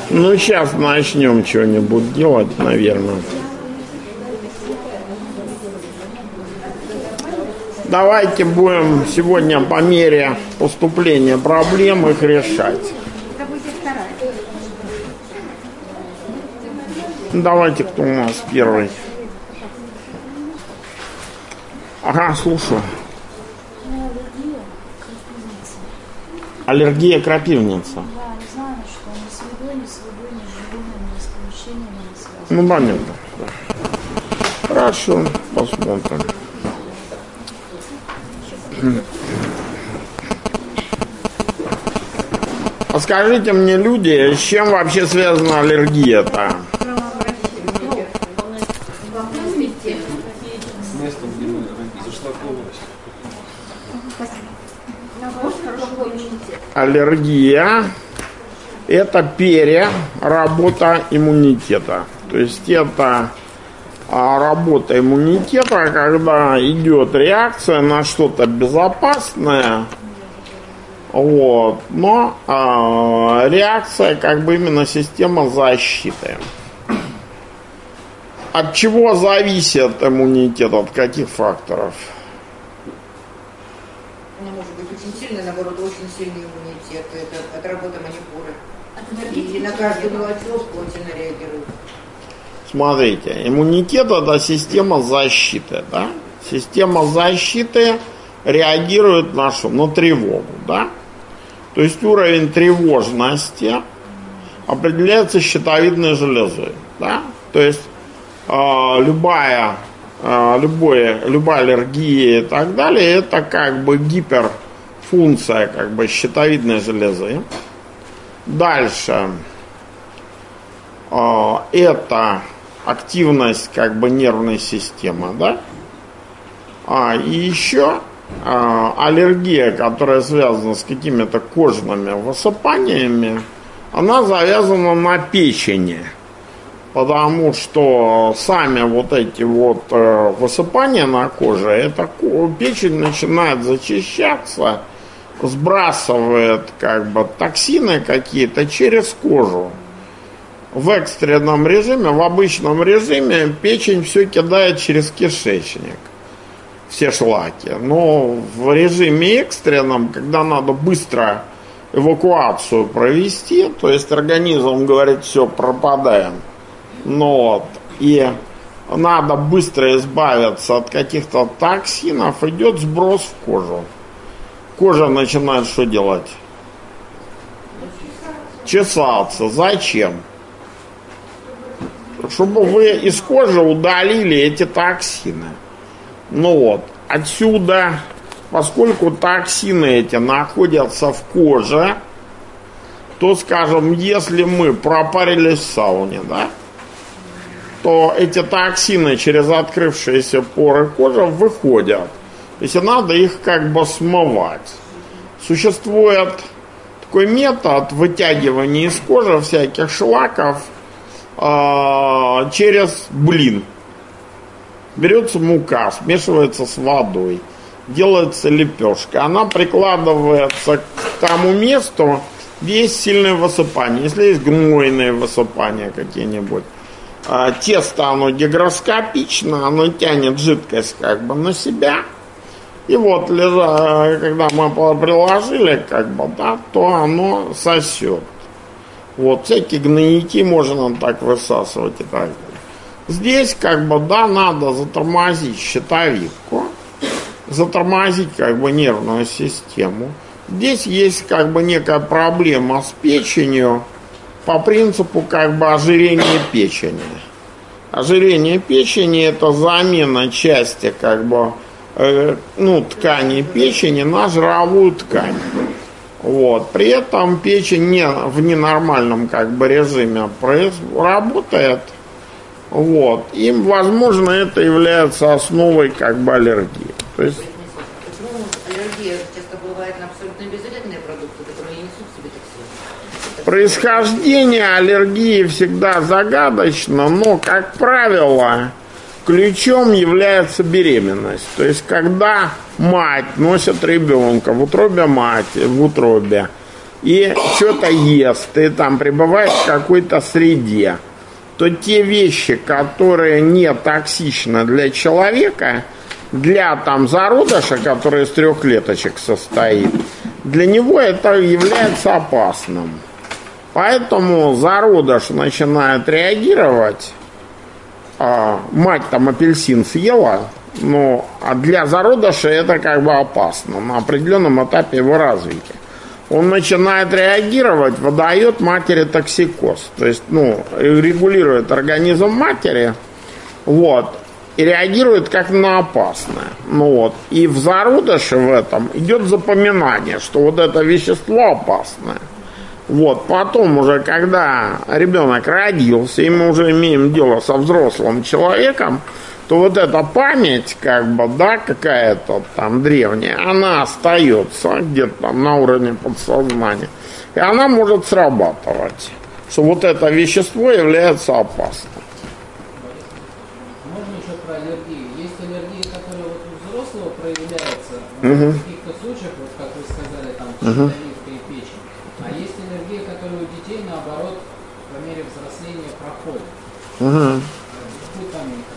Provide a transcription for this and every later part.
Ну, сейчас начнем что-нибудь делать, наверное. Давайте будем сегодня по мере поступления проблем их решать. Давайте, кто у нас первый? Ага, слушаю. Аллергия крапивница. Ну, понятно. Хорошо, посмотрим. А скажите мне, люди, с чем вообще связана аллергия-то? С местом, где мы зашла полость. Аллергия – это переработа иммунитета. То есть это работа иммунитета, когда идет реакция на что-то безопасное, вот, но реакция как бы именно система защиты. От чего зависит иммунитет, от каких факторов? Ну, может быть, очень сильный, наоборот, очень сильный иммунитет. Это от работы маникюра. И на каждую мелочевку очень реагирует. Смотрите, иммунитет – это система защиты, да? Система защиты реагирует на что? На тревогу, да? То есть уровень тревожности определяется щитовидной железой, да? То есть любая аллергия и так далее, это как бы гиперфункция как бы щитовидной железы. Дальше это активность как бы нервной системы, да? И еще аллергия, которая связана с какими-то кожными высыпаниями, она завязана на печени. Потому что сами вот эти вот высыпания на коже, это печень начинает зачищаться, сбрасывает как бы токсины какие-то через кожу. В экстренном режиме, в обычном режиме печень все кидает через кишечник, все шлаки. Но в режиме экстренном, когда надо быстро эвакуацию провести, то есть организм говорит, все, пропадаем. Ну вот, и надо быстро избавиться от каких-то токсинов, идет сброс в кожу. Кожа начинает что делать? Чесаться. Зачем? Чтобы вы из кожи удалили эти токсины. Ну вот, отсюда, поскольку токсины эти находятся в коже, то, скажем, если мы пропарились в сауне, да, то эти токсины через открывшиеся поры кожи выходят. То есть надо их как бы смывать. Существует такой метод вытягивания из кожи всяких шлаков через блин. Берется мука, смешивается с водой, делается лепешка. Она прикладывается к тому месту, где есть сильное высыпание. Если есть гнойные высыпания какие-нибудь, тесто, оно гигроскопично, оно тянет жидкость как бы на себя. И вот, когда мы приложили, как бы, да, то оно сосет. Вот, всякие гнойники можно так высасывать и так далее. Здесь, как бы, да, надо затормозить щитовидку, затормозить, как бы, нервную систему. Здесь есть, как бы, некая проблема с печенью, по принципу как бы ожирения печени. Ожирение печени – это замена части как бы ткани печени на жировую ткань. Вот. При этом печень не в ненормальном как бы режиме работает. Вот. И, возможно, это является основой как бы аллергии. То есть почему аллергия часто бывает на абсолютно безвредные продукты, которые не несут в себе токсины? Происхождение аллергии всегда загадочно, но, как правило, ключом является беременность. То есть, когда мать носит ребенка в утробе матери, в утробе, и что-то ест, и там пребывает в какой-то среде, то те вещи, которые не токсичны для человека, для там зародыша, который из 3 клеточек состоит, для него это является опасным. Поэтому зародыш начинает реагировать, мать там апельсин съела, а для зародыша это как бы опасно на определенном этапе его развития. Он начинает реагировать, выдает матери токсикоз. То есть, регулирует организм матери, и реагирует как на опасное. И в зародыше в этом идет запоминание, что вот это вещество опасное. Потом уже, когда ребенок родился, и мы уже имеем дело со взрослым человеком, то вот эта память, какая-то там древняя, она остается где-то там на уровне подсознания. И она может срабатывать, что вот это вещество является опасным. Можно еще про аллергии. Есть аллергии, которые вот у взрослого проявляются в каких-то случаях, вот как вы сказали, там щитовидка и печень. А есть аллергии, которые у детей, наоборот, по мере взросления проходят. Какой там механизм?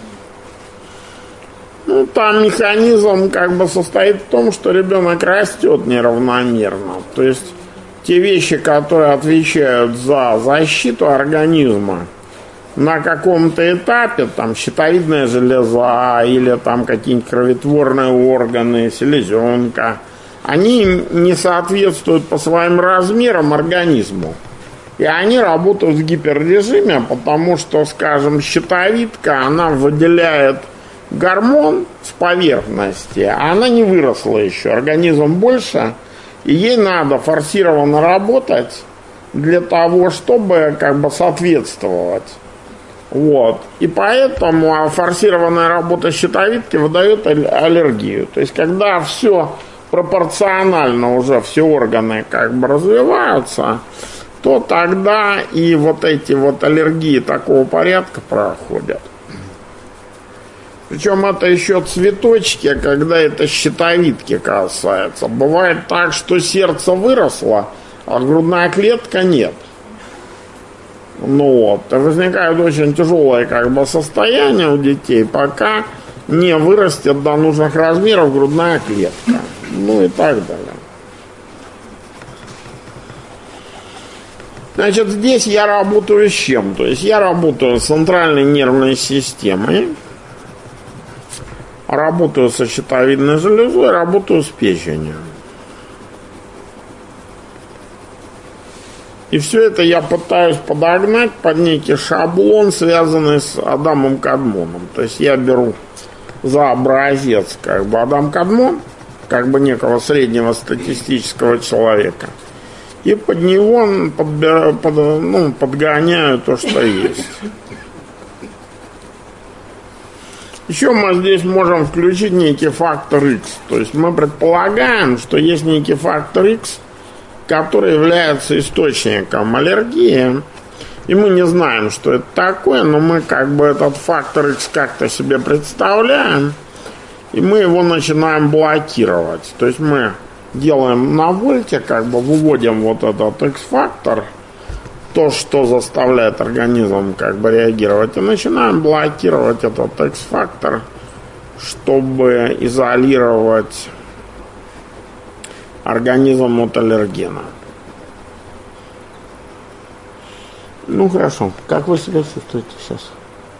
Там механизм состоит в том, что ребенок растет неравномерно. То есть те вещи, которые отвечают за защиту организма, на каком-то этапе, там щитовидная железа или там какие-нибудь кроветворные органы, селезенка, они не соответствуют по своим размерам организму. И они работают в гиперрежиме, потому что, скажем, щитовидка, она выделяет гормон с поверхности, а она не выросла еще, организм больше, и ей надо форсированно работать для того, чтобы соответствовать. И поэтому форсированная работа щитовидки выдает аллергию. То есть, когда все пропорционально уже, все органы развиваются, то тогда и вот эти аллергии такого порядка проходят. Причем это еще цветочки, когда это щитовидки касается. Бывает так, что сердце выросло, а грудная клетка нет. Возникает очень тяжелое состояние у детей, пока не вырастет до нужных размеров грудная клетка. И так далее. Значит, здесь я работаю с чем? То есть я работаю с центральной нервной системой, работаю со щитовидной железой, работаю с печенью. И все это я пытаюсь подогнать под некий шаблон, связанный с Адамом Кадмоном. То есть я беру за образец Адам Кадмон, некого среднего статистического человека, и под него подгоняю то, что есть. Еще мы здесь можем включить некий фактор X. То есть мы предполагаем, что есть некий фактор X, который является источником аллергии. И мы не знаем, что это такое, но мы этот фактор X как-то себе представляем, и мы его начинаем блокировать. То есть мы делаем на вольте, выводим вот этот X-фактор, то, что заставляет организм реагировать, и начинаем блокировать этот X-фактор, чтобы изолировать организм от аллергена. Хорошо. Как вы себя чувствуете сейчас?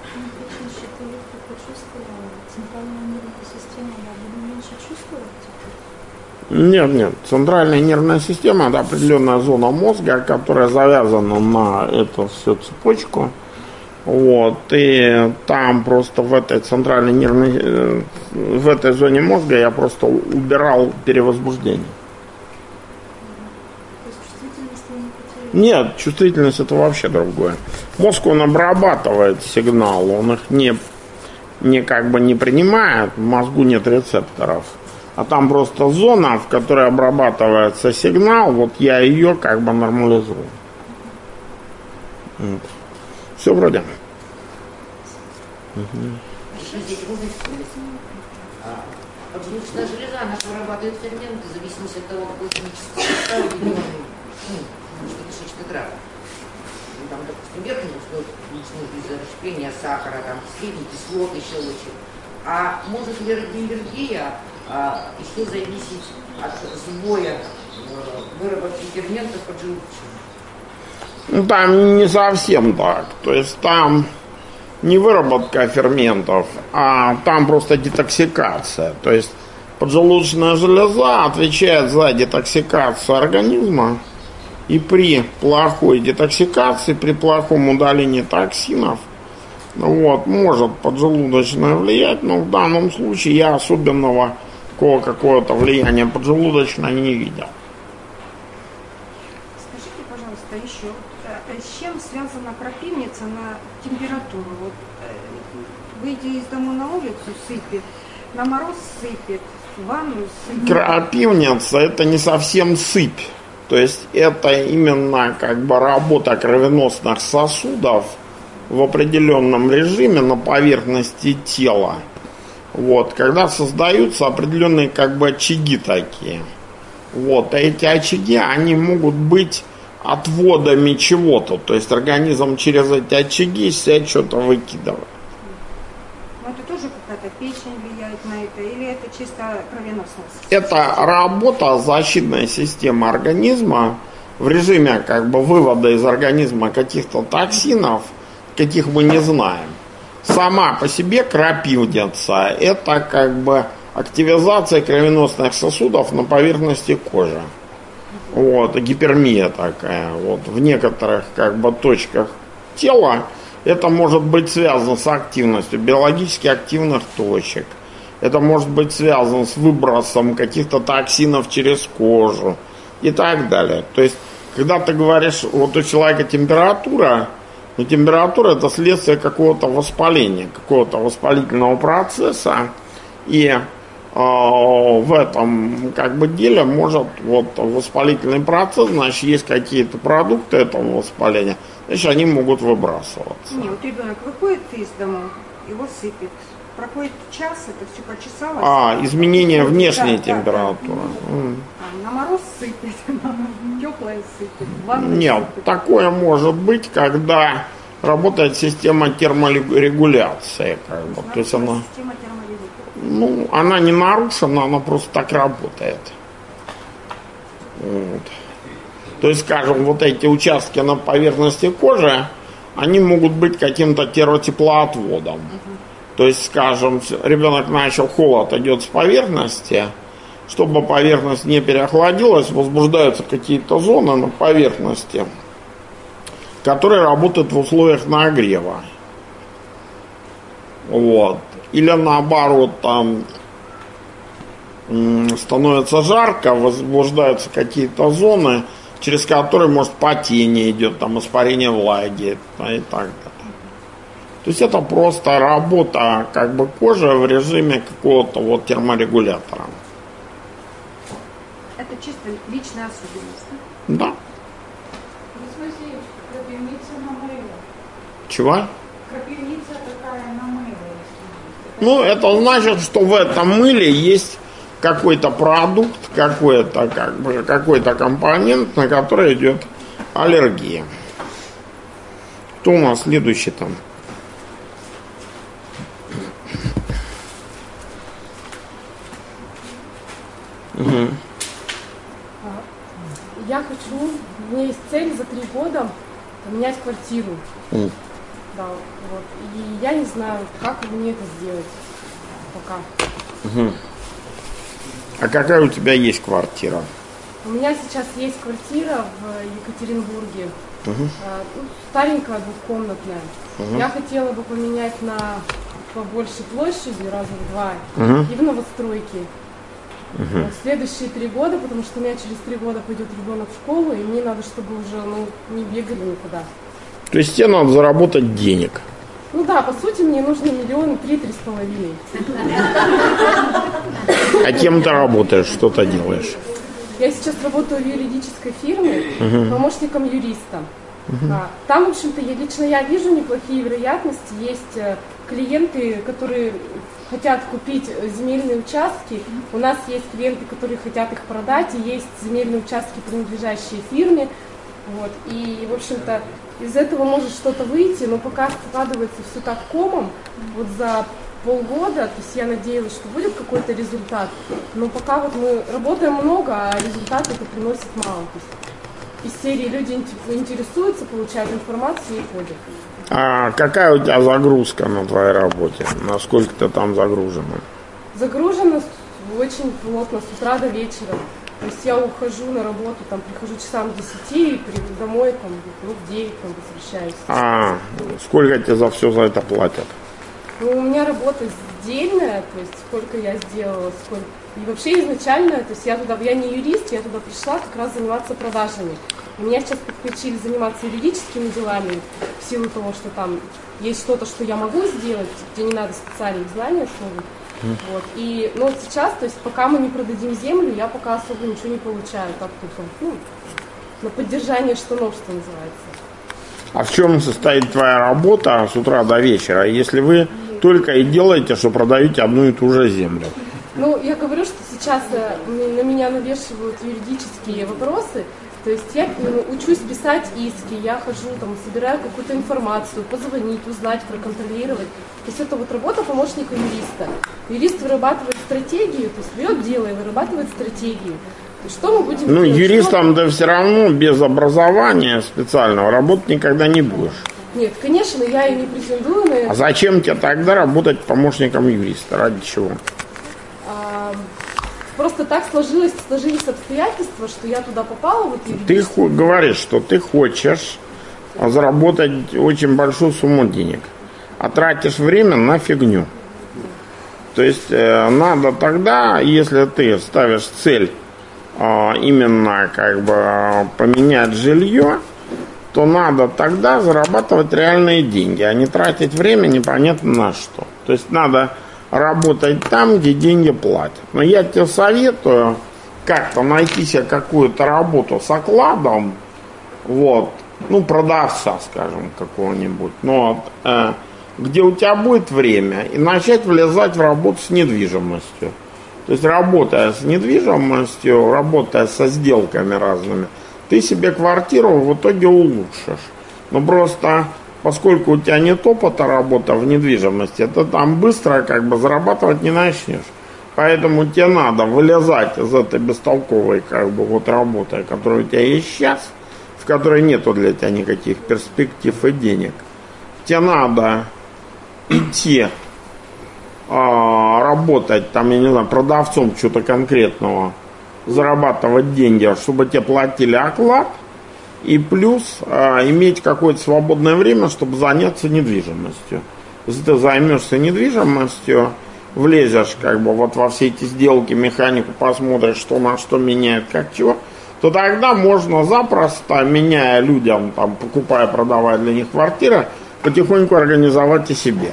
Нет. Центральная нервная система — это определенная зона мозга, которая завязана на эту всю цепочку. И там просто в этой центральной нервной, в этой зоне мозга я просто убирал перевозбуждение. Нет, чувствительность — это вообще другое. Мозг, он обрабатывает сигнал, он их не принимает, в мозгу нет рецепторов. А там просто зона, в которой обрабатывается сигнал, я ее нормализую. Все вроде. Поджелудочная железа, она вырабатывает ферменты в зависимости от того, какой химический состав кишечный тракт. Там, допустим, верхний устной из-за расщепления сахара, там, средней кислоты, щелочи. А может ли аллергия еще зависеть от сбоя выработки ферментов поджелудочных? Ну, там не совсем так. То есть там не выработка ферментов, а там просто детоксикация. То есть поджелудочная железа отвечает за детоксикацию организма. И при плохой детоксикации, при плохом удалении токсинов, вот, может поджелудочная влиять, но в данном случае я особенного какого-то влияния поджелудочной не видел. Скажите, пожалуйста, еще, с чем связана крапивница на температуру? Вот, выйдя из дома на улицу, сыпет, на мороз сыпет, в ванну сыпет. Крапивница — это не совсем сыпь. То есть это именно как бы работа кровеносных сосудов в определенном режиме на поверхности тела. Вот, когда создаются определенные как бы очаги такие. Вот, а эти очаги, они могут быть отводами чего-то. То есть организм через эти очаги себя что-то выкидывает. Но это тоже какая-то печень влияет на это? Или это чисто кровеносная? Это работа защитной системы организма в режиме как бы вывода из организма каких-то токсинов, каких мы не знаем. Сама по себе крапивница – это как бы активизация кровеносных сосудов на поверхности кожи. Вот, гипермия такая. Вот, в некоторых как бы точках тела это может быть связано с активностью биологически активных точек. Это может быть связано с выбросом каких-то токсинов через кожу и так далее. То есть, когда ты говоришь, вот у человека температура, но температура — это следствие какого-то воспаления, какого-то воспалительного процесса. И в этом как бы деле может вот воспалительный процесс, значит, есть какие-то продукты этого воспаления, значит, они могут выбрасываться. Не, вот ребенок выходит из дома, его сыпет. Проходит час, это все почесалось. Изменение внешней температуры. На мороз сыпет, на теплое сыпет, в ванну Нет, сыпет. такое может быть, когда работает система терморегуляции. Как бы. То есть она, Система терморегуляции. она не нарушена, она просто так работает. Вот. То есть, скажем, вот эти участки на поверхности кожи, они могут быть каким-то теплоотводом. То есть, скажем, ребенок начал, холод идет с поверхности, чтобы поверхность не переохладилась, возбуждаются какие-то зоны на поверхности, которые работают в условиях нагрева. Вот. Или наоборот, там становится жарко, возбуждаются какие-то зоны, через которые, может, потение идет, там испарение влаги и так далее. То есть это просто работа как бы кожи в режиме какого-то вот терморегулятора. Это чисто личная особенность, Да. В смысле, крапивница намыла. Чего? Крапивница такая намыла. Это значит, что в этом мыле есть какой-то продукт, какой-то компонент, на который идет аллергия. Кто у нас следующий там? Угу. Я хочу, у меня есть цель за 3 года поменять квартиру. Да, вот. И я не знаю, как мне это сделать пока. А какая у тебя есть квартира? У меня сейчас есть квартира в Екатеринбурге. Старенькая, двухкомнатная. Я хотела бы поменять на побольше площади, раза в 2, и в новостройке. Следующие 3 года, потому что у меня через 3 года пойдет ребенок в школу, и мне надо, чтобы уже не бегали никуда. То есть тебе надо заработать денег. Ну да, по сути, мне нужно 3 3,5 миллиона. А кем ты работаешь, что ты делаешь? Я сейчас работаю в юридической фирме помощником юриста. Там, в общем-то, лично я вижу неплохие вероятности. Есть клиенты, которые хотят купить земельные участки. У нас есть клиенты, которые хотят их продать, и есть земельные участки, принадлежащие фирме. Вот. И, в общем-то, из этого может что-то выйти, но пока складывается все так комом, вот за полгода, то есть я надеялась, что будет какой-то результат, но пока вот мы работаем много, а результат это приносит мало. То есть из серии люди интересуются, получают информацию и ходят. А какая у тебя загрузка на твоей работе? Насколько ты там загружена? Загружена очень плотно, с утра до вечера. То есть я ухожу на работу, там прихожу часам к 10 и приду домой, там, в 9 там, возвращаюсь. А сколько тебе за все за это платят? Ну, у меня работа сдельная, то есть сколько я сделала, сколько. И вообще изначально, то есть я не юрист, я туда пришла как раз заниматься продажами. И меня сейчас подключили заниматься юридическими делами в силу того, что там есть что-то, что я могу сделать, где не надо специальных знаний особо. Вот. И, но сейчас, то есть пока мы не продадим землю, я пока особо ничего не получаю. Так, на поддержание штанов, что называется. А в чем состоит твоя работа с утра до вечера, если вы только и делаете, что продаете одну и ту же землю? Ну, я говорю, что сейчас на меня навешивают юридические вопросы. То есть я учусь писать иски, я хожу, там, собираю какую-то информацию, позвонить, узнать, проконтролировать. То есть это вот работа помощника юриста. Юрист вырабатывает стратегию, то есть берет дело и вырабатывает стратегию. Что мы будем делать? Юристом ты все равно без образования специального работать никогда не будешь. Нет, конечно, я и не претендую на это. А зачем тебе тогда работать помощником юриста? Ради чего? Просто так сложились обстоятельства, что я туда попала. Вот, ты говоришь, что ты хочешь заработать очень большую сумму денег, а тратишь время на фигню. То есть надо тогда, если ты ставишь цель именно как бы поменять жилье, то надо тогда зарабатывать реальные деньги, а не тратить время непонятно на что. То есть надо работать там, где деньги платят. Но я тебе советую как-то найти себе какую-то работу с окладом, вот, продавца, скажем, какого-нибудь, где у тебя будет время, и начать влезать в работу с недвижимостью. То есть, работая с недвижимостью, работая со сделками разными, ты себе квартиру в итоге улучшишь. Но просто, поскольку у тебя нет опыта работы в недвижимости, ты там быстро как бы зарабатывать не начнешь. Поэтому тебе надо вылезать из этой бестолковой как бы вот работы, которая у тебя есть сейчас, в которой нету для тебя никаких перспектив и денег. Тебе надо идти работать там, я не знаю, продавцом чего-то конкретного, зарабатывать деньги, чтобы тебе платили оклад, и плюс иметь какое-то свободное время, чтобы заняться недвижимостью. Если ты займешься недвижимостью, влезешь как бы вот во все эти сделки, механику, посмотришь, что на что меняет, как чего, то тогда можно запросто, меняя людям, там, покупая, продавая для них квартиры, потихоньку организовать и себе.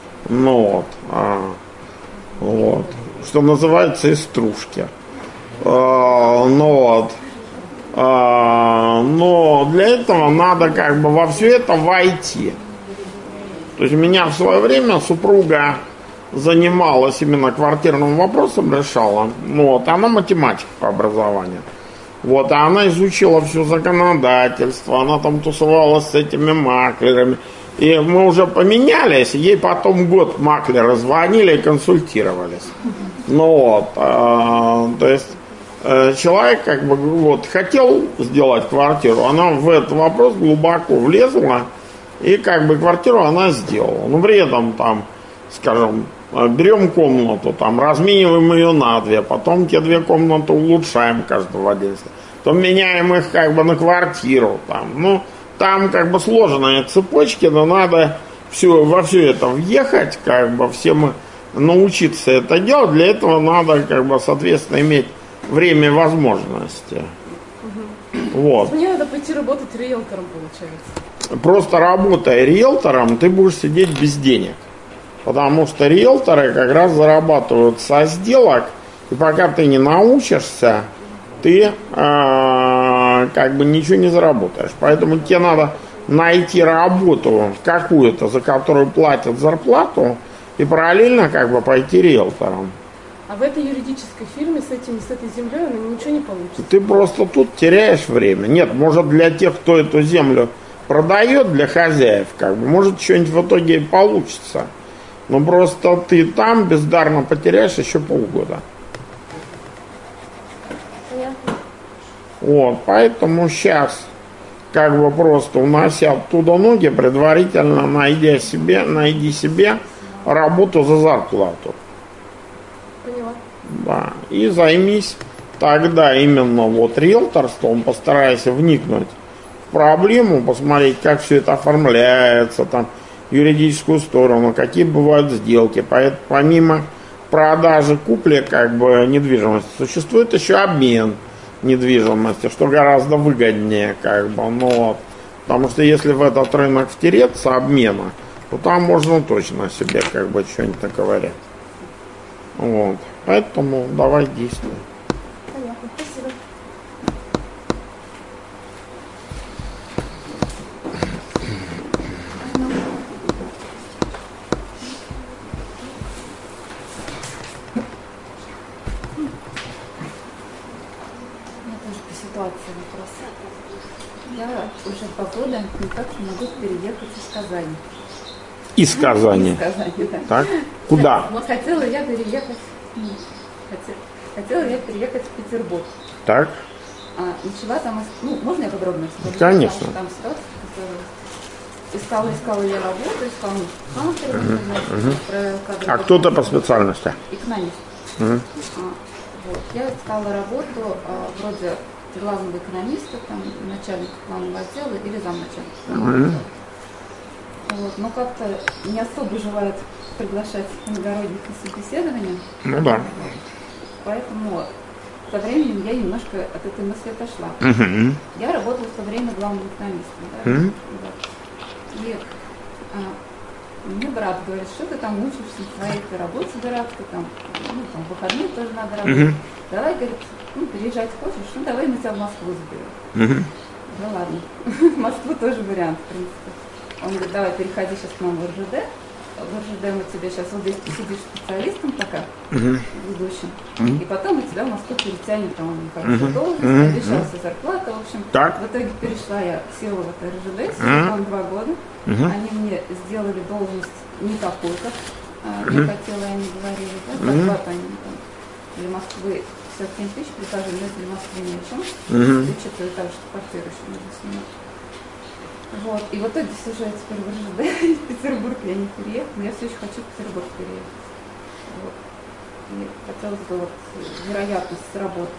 Что называется, из стружки. Но для этого надо как бы во все это войти. То есть меня в свое время супруга занималась именно квартирным вопросом, решала. Она математик по образованию. А она изучила все законодательство, она там тусовалась с этими маклерами. И мы уже поменялись, ей потом год маклеры звонили и консультировались. То есть человек как бы хотел сделать квартиру, она в этот вопрос глубоко влезла и как бы квартиру она сделала. Но при этом там, скажем, берем комнату, там размениваем ее на две, потом те две комнаты улучшаем каждого владельца, потом меняем их как бы на квартиру, там как бы сложные цепочки, но надо во все это въехать, как бы всем научиться это делать. Для этого надо как бы соответственно иметь время и возможности. Мне надо пойти работать риэлтором, получается. Просто работая риэлтором, ты будешь сидеть без денег. Потому что риэлторы как раз зарабатывают со сделок, и пока ты не научишься, ты как бы ничего не заработаешь. Поэтому тебе надо найти работу какую-то, за которую платят зарплату, и параллельно как бы пойти риэлтором. А в этой юридической фирме с этой землей ничего не получится. Ты просто тут теряешь время. Нет, может, для тех, кто эту землю продает, для хозяев, как бы, может, что-нибудь в итоге и получится. Но просто ты там бездарно потеряешь еще полгода. Понятно. Вот, поэтому сейчас как бы просто унося оттуда ноги, предварительно найди себе работу за зарплату. Поняла. Да, и займись тогда именно вот риэлторством, постарайся вникнуть в проблему, посмотреть, как все это оформляется, там, юридическую сторону, какие бывают сделки. Помимо продажи, купли как бы недвижимости, существует еще обмен недвижимости, что гораздо выгоднее, как бы, но потому что если в этот рынок втереться обмена, то там можно точно себе как бы что-нибудь наковырять. Вот. Поэтому давай действуй. Понятно. Спасибо. Ситуация вопрос. Я уже 2 года никак не могу переехать из Казани. Из Казани. Из Казани, да. Так? Куда? Вот хотела я переехать в Петербург. Так? Начала там, можно я подробно скажу? Конечно. Там ситуация, искала я работу, искала А кто-то по специальности? экономист. Вот. Я искала работу вроде главного экономиста, там, начальника главного отдела или замначальника. Вот. Но как-то не особо желают приглашать иногородних на собеседование. Ну да. Поэтому со временем я немножко от этой мысли отошла. Я работала в то время главным экономистом. Да? Да. И мне брат говорит, что ты там учишься на своей работе дурацкой, там в выходные тоже надо работать. Давай, говорит, переезжать хочешь, давай мы тебя в Москву заберем. Да ладно, в Москву тоже вариант, в принципе. Он говорит, давай переходи сейчас к нам в РЖД. В РЖД мы тебе сейчас вот здесь посидишь специалистом пока, ведущим. И потом мы тебя в Москву перетянем, там хорошую должность, обещался зарплата. В общем, в итоге перешла я, села в это РЖД, села там 2 года. Они мне сделали должность не такую, как я хотела, они говорили. Да? Зарплату они там для Москвы 57 тысяч предложили, но для Москвы ни о чем. Учитывая того, что квартиру еще нужно снимать. Вот. И в итоге сижу я теперь в РЖД, в Петербург я не переехала, но я все еще хочу в Петербург переехать. Вот. И хотелось бы вот вероятность с работы.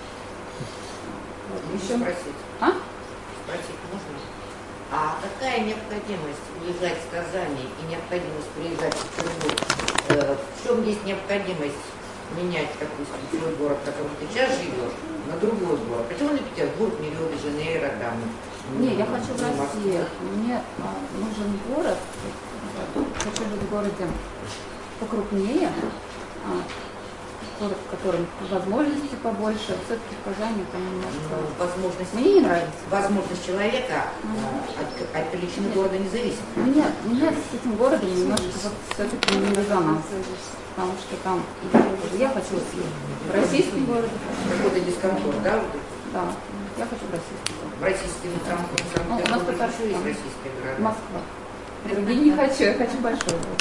Вот. Еще спросить. Спросить можно? А какая необходимость уезжать с Казани и необходимость приезжать в Петербург? В чем есть необходимость менять, допустим, свой город, в котором ты сейчас живешь, на другой город? Почему на Петербург, не Рио-де-Жанейро, там? Не, я хочу в России. Мне нужен город. Хочу жить в городе покрупнее. Город, в котором возможности побольше. Все-таки в Казани там немножко... Возможность мне не нравится. Возможность человека от величины города не зависит. Меня с этим городом немножко вот все-таки не резонанс. Потому что там я хочу в российский город. Какой-то дискомфорт, да? Да, я хочу в российский город. В российский дискомфорт. У нас пока что есть российские города. Москва. Другие не хочу, я хочу большой город.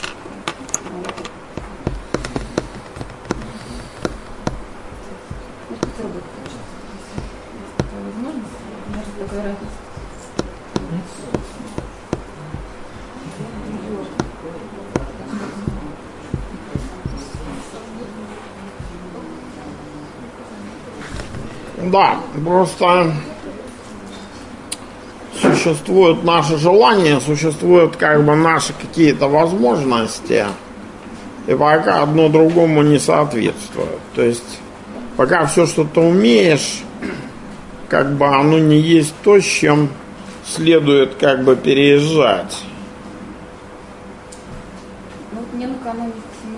Петербург хочу. Есть такая возможность, может такая разница. Да, просто существуют наши желания, существуют как бы наши какие-то возможности, и пока одно другому не соответствует. То есть пока все, что ты умеешь, как бы оно не есть то, с чем следует как бы переезжать. Ну вот мне накануне семинара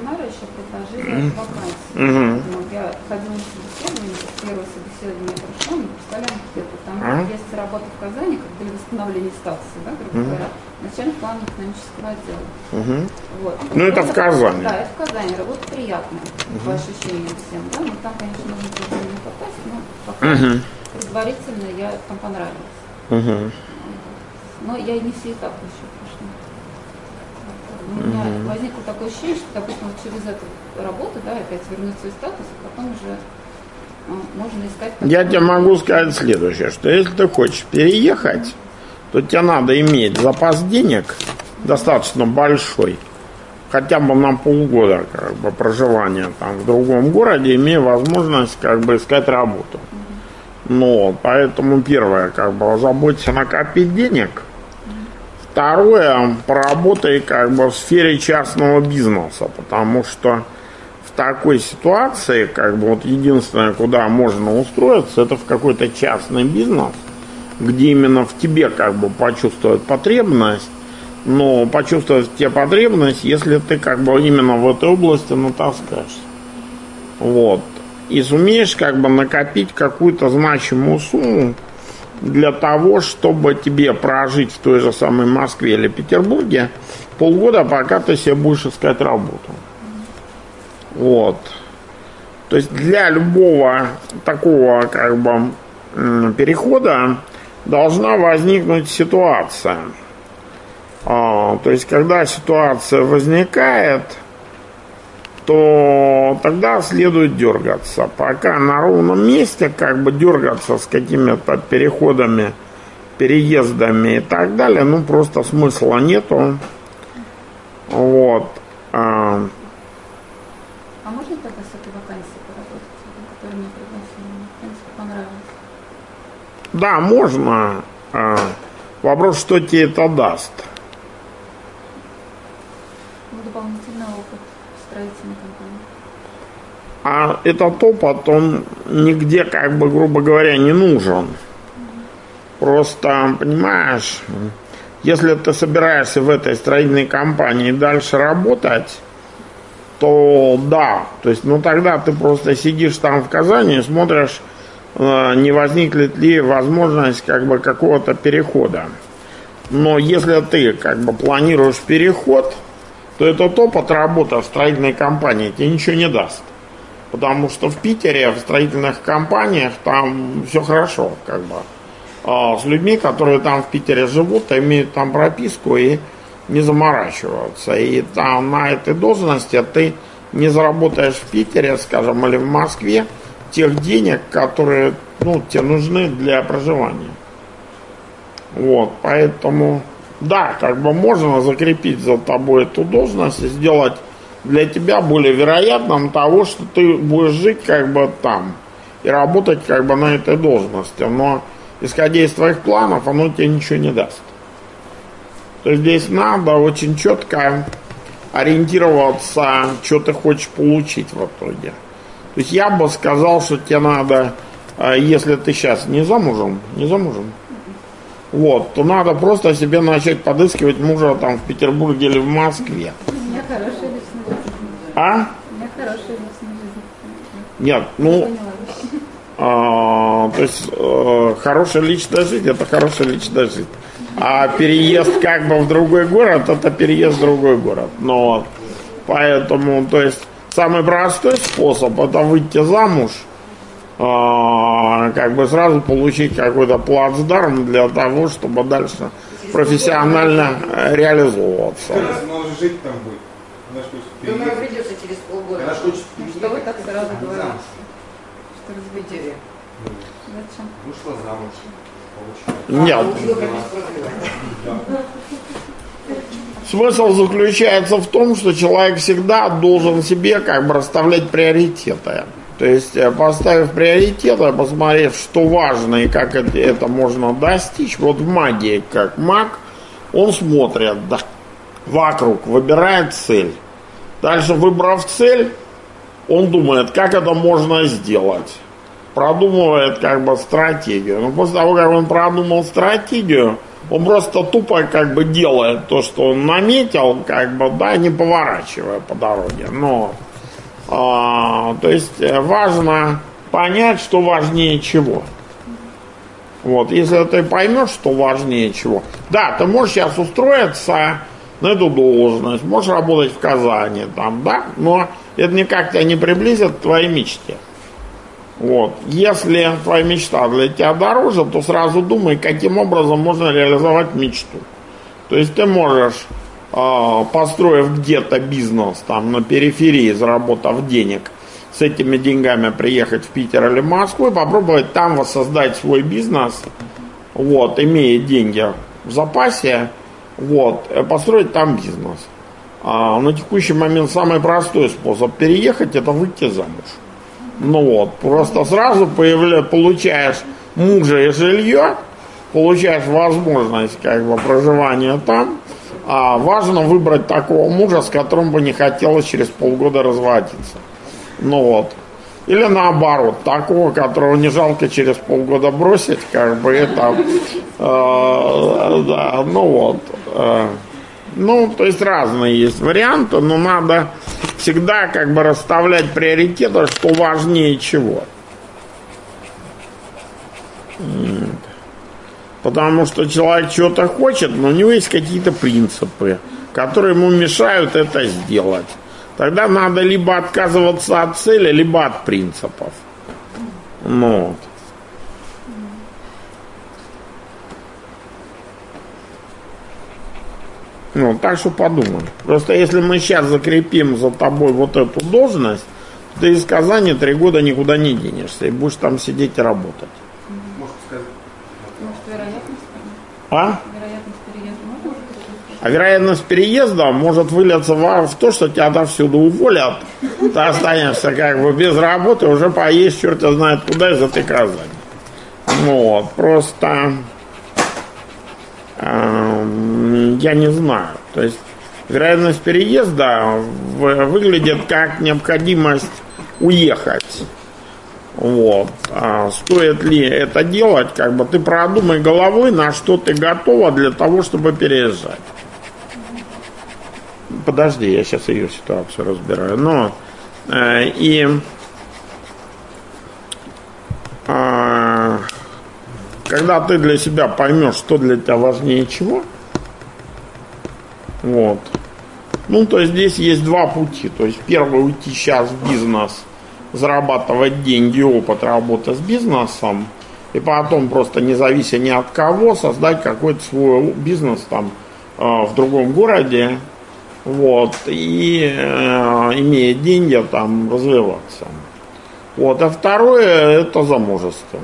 семинара еще предложили вакансии. Поэтому я ходила на собеседование, первое собеседование прошло, не представляем где-то. Там есть работа в Казани, как для восстановления статуса, да, грубо говоря, начальник плана экономического отдела. Вот. Ну, это в Казани. Да, это в Казани. Работа приятная, по ощущениям всем. Да? Но там, конечно, нужно было попасть, но пока предварительно я там понравилась. Но я не все этапы еще прошла. У меня возникло такое ощущение, что, допустим, вот через эту работу, да, опять вернуть свой статус, а потом уже можно искать... Я тебе могу сказать следующее, что если ты хочешь переехать, то тебе надо иметь запас денег достаточно большой, хотя бы на полгода как бы, проживания там в другом городе, имея возможность как бы искать работу. Но поэтому первое, как бы заботься накопить денег. Второе, поработай как бы в сфере частного бизнеса, потому что в такой ситуации, как бы вот единственное, куда можно устроиться, это в какой-то частный бизнес, где именно в тебе как бы почувствуют потребность, но почувствовать тебе потребность, если ты как бы именно в этой области натаскаешься. Вот. И сумеешь как бы накопить какую-то значимую сумму для того, чтобы тебе прожить в той же самой Москве или Петербурге полгода, пока ты себе будешь искать работу. Вот. То есть для любого такого как бы перехода должна возникнуть ситуация. То есть когда ситуация возникает, то тогда следует дергаться. Пока на ровном месте как бы дергаться с какими-то переходами, переездами и так далее, ну просто смысла нету. Вот. А можно тогда с этой вакансией поработать, которую мне пригласили? Мне, в принципе, понравилось. Да, можно. Вопрос, что тебе это даст. Ну, дополнительный опыт в строительной компании. А этот опыт, он нигде, как бы, грубо говоря, не нужен. Просто, понимаешь, если ты собираешься в этой строительной компании дальше работать, то да, то есть, ну тогда ты просто сидишь там в Казани и смотришь, не возникнет ли возможность как бы какого-то перехода. Но если ты как бы планируешь переход, то этот опыт работы в строительной компании тебе ничего не даст. Потому что в Питере, в строительных компаниях, там все хорошо, как бы. С людьми, которые там в Питере живут, имеют там прописку и не заморачиваются. И там на этой должности ты не заработаешь в Питере, скажем, или в Москве тех денег, которые, ну, тебе нужны для проживания. Вот, поэтому, да, как бы можно закрепить за тобой эту должность и сделать для тебя более вероятным того, что ты будешь жить как бы там и работать как бы на этой должности. Но исходя из твоих планов, оно тебе ничего не даст. То есть здесь надо очень четко ориентироваться, что ты хочешь получить в итоге. То есть я бы сказал, что тебе надо, если ты сейчас не замужем, вот, то надо просто себе начать подыскивать мужа там в Петербурге или в Москве. У меня хорошая личная жизнь. А? У меня хорошая личная жизнь. Нет, ну, то есть хорошая личная жизнь, это хорошая личная жизнь. А переезд как бы в другой город, это переезд в другой город. Но поэтому, то есть самый простой способ это выйти замуж, как бы сразу получить какой-то плацдарм для того, чтобы дальше профессионально реализовываться. Она уже жить там будет. Она же Думаю, придется через полгода. Она же хочет Что вы так сразу говорите? Что В Питере. Зачем? вышла замуж. Нет. Смысл заключается в том, что человек всегда должен себе как бы расставлять приоритеты. То есть, поставив приоритеты, посмотрев, что важно и как это можно достичь. Вот в магии, как маг, он смотрит вокруг, выбирает цель. Дальше, выбрав цель, он думает, как это можно сделать. Продумывает как бы стратегию. Но после того, как он продумал стратегию, Он просто тупо как бы делает то, что он наметил, как бы, да, не поворачивая по дороге. Но, то есть важно понять, что важнее чего. Вот, если ты поймешь, что важнее чего. Да, ты можешь сейчас устроиться на эту должность, можешь работать в Казани, там, да, но это никак тебя не приблизит к твоей мечте. Вот. Если твоя мечта для тебя дороже, то сразу думай, каким образом можно реализовать мечту. То есть ты можешь, построив где-то бизнес там на периферии, заработав денег, с этими деньгами приехать в Питер или в Москву и попробовать там воссоздать свой бизнес, вот, имея деньги в запасе, вот, построить там бизнес. На текущий момент самый простой способ переехать — это выйти замуж. Ну вот, просто сразу получаешь мужа и жилье, получаешь возможность как бы проживания там, а важно выбрать такого мужа, с которым бы не хотелось через полгода разводиться. Ну вот. Или наоборот, такого, которого не жалко через полгода бросить, как бы это, да, ну вот. Ну, то есть разные есть варианты, но надо всегда как бы расставлять приоритеты, что важнее чего. Потому что человек чего-то хочет, но у него есть какие-то принципы, которые ему мешают это сделать. Тогда надо либо отказываться от цели, либо от принципов. Ну вот. Ну, так что подумай. Просто если мы сейчас закрепим за тобой вот эту должность, ты из Казани 3 года никуда не денешься и будешь там сидеть и работать. Может сказать. Может, вероятность? А? Вероятность переезда можно? А вероятность переезда может вылиться в то, что тебя отовсюду уволят. Ты останешься как бы без работы, уже поесть черт знает куда из этой Казани. Ну вот, просто... я не знаю. То есть вероятность переезда выглядит как необходимость уехать. Вот. А стоит ли это делать, как бы ты продумай головой, на что ты готова для того, чтобы переезжать. Подожди, я сейчас ее ситуацию разбираю. Но когда ты для себя поймешь, что для тебя важнее чего, вот. Ну, то есть здесь есть 2 пути. То есть первый — уйти сейчас в бизнес, зарабатывать деньги, опыт работы с бизнесом, и потом просто не завися ни от кого, создать какой-то свой бизнес там в другом городе, вот, и имея деньги там развиваться. Вот. А второе — это замужество.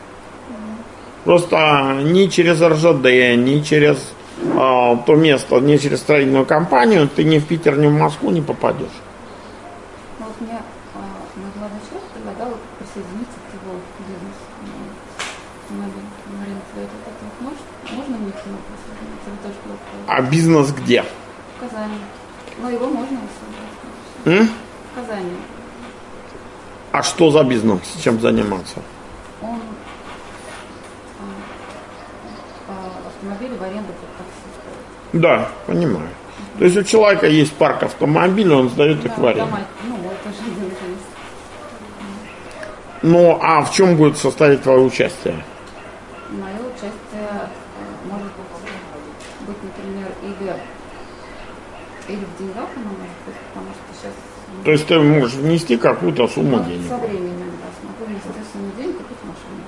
Просто ни через РЖД, ни через то место, ни через строительную компанию ты ни в Питер, ни в Москву не попадешь. Ну, вот мне мой главный человек предлагал присоединиться к его бизнесу. Марина, можно мне к нему присоединиться? А бизнес где? В Казани. Но его можно высылать. В Казани. А что за бизнес? Чем заниматься? Он автомобили в аренду под такси. Да, понимаю. То есть у человека есть парк автомобилей, он сдает их в аренду. Ну, это же есть. Ну, а в чем будет состоять твое участие? Мое участие может быть, например, или в деньгах оно может быть, потому что сейчас... То есть ты можешь внести какую-то сумму денег? Со временем, да, смогу внести сумму денег, купить машину.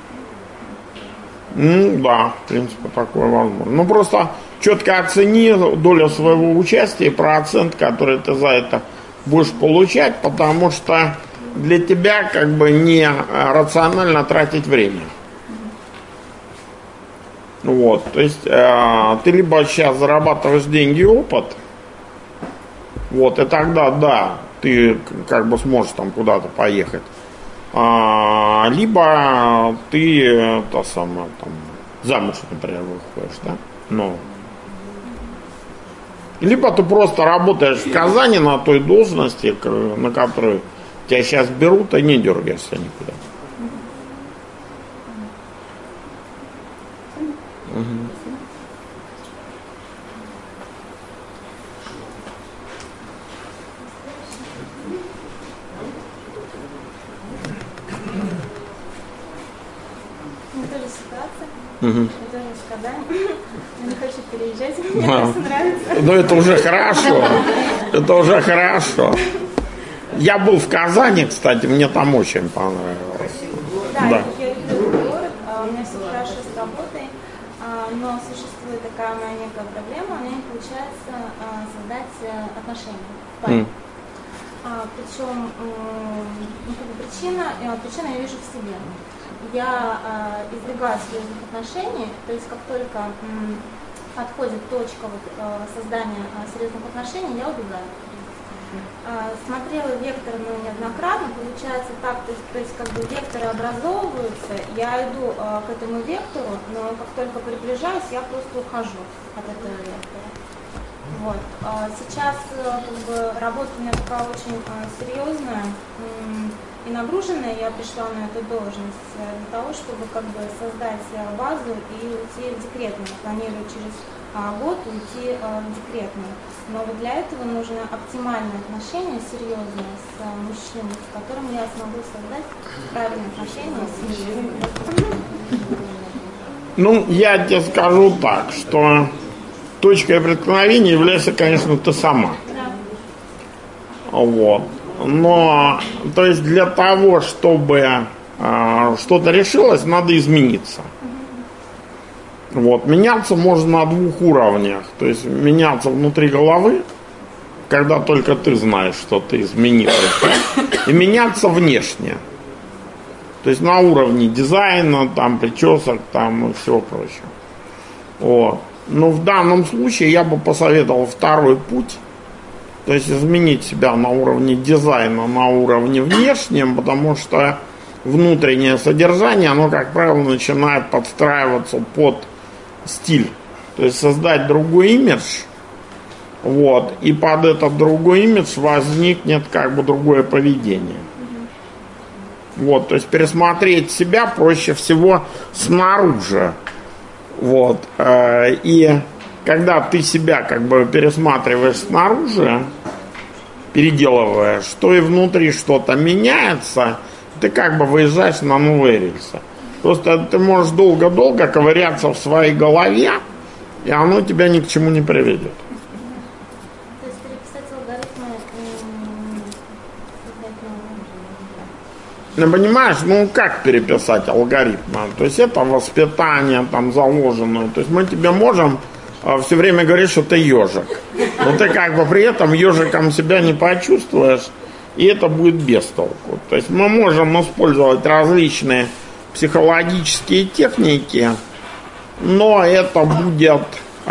Да, в принципе, такое возможно. Ну, просто четко оцени долю своего участия и процент, который ты за это будешь получать, потому что для тебя как бы не рационально тратить время. Вот, то есть ты либо сейчас зарабатываешь деньги и опыт, вот, и тогда, да, ты как бы сможешь там куда-то поехать. Либо ты то самое, там, замуж, например, выходишь, да? Ну. Либо ты просто работаешь в Казани на той должности, на которую тебя сейчас берут, и не дергаешься никуда. Угу. Я тоже из Казани. Не хочу переезжать, мне просто нравится. Ну это уже хорошо. Это уже хорошо. Я был в Казани, кстати, мне там очень понравилось. Да, я люблю город, у меня все хорошо с работой, но существует такая у меня некая проблема, у меня не получается создать отношения. Причем причина я вижу в себе. Я избегаю серьезных отношений, то есть как только отходит точка создания серьезных отношений, я убегаю. Смотрела векторы неоднократно, получается так, то есть как бы векторы образовываются, я иду к этому вектору, но как только приближаюсь, я просто ухожу от этого вектора. Вот. Сейчас как бы работа у меня такая очень серьезная и нагруженная, я пришла на эту должность для того, чтобы как бы создать базу и уйти в декретную. Планирую через год уйти в декретную. Но вот для этого нужно оптимальное отношение, серьезное с мужчиной, с которым я смогу создать правильные отношения с мужчиной. Ну, я тебе скажу так, что точкой преткновения являешься, конечно, ты сама. Да. Вот. Но, то есть для того, чтобы что-то решилось, надо измениться. Вот. Меняться можно на двух уровнях. То есть меняться внутри головы, когда только ты знаешь, что ты изменилась, и меняться внешне. То есть на уровне дизайна, там, причесок, там и всего прочего. Вот. Но в данном случае я бы посоветовал второй путь. То есть изменить себя на уровне дизайна, на уровне внешнем, потому что внутреннее содержание, оно, как правило, начинает подстраиваться под стиль. То есть создать другой имидж, вот, и под этот другой имидж возникнет как бы другое поведение. Вот, то есть пересмотреть себя проще всего снаружи. Вот, и когда ты себя как бы пересматриваешь снаружи, переделываешь, то и внутри что-то меняется, ты как бы выезжаешь на новые рельсы. Просто ты можешь долго-долго ковыряться в своей голове, и оно тебя ни к чему не приведет. То есть переписать алгоритмы Ну, понимаешь, ну как переписать алгоритмы? То есть это воспитание там заложенное. То есть мы тебе можем все время говорить, что ты ежик. Но ты как бы при этом ежиком себя не почувствуешь, и это будет без толку. То есть мы можем использовать различные психологические техники, но это будет...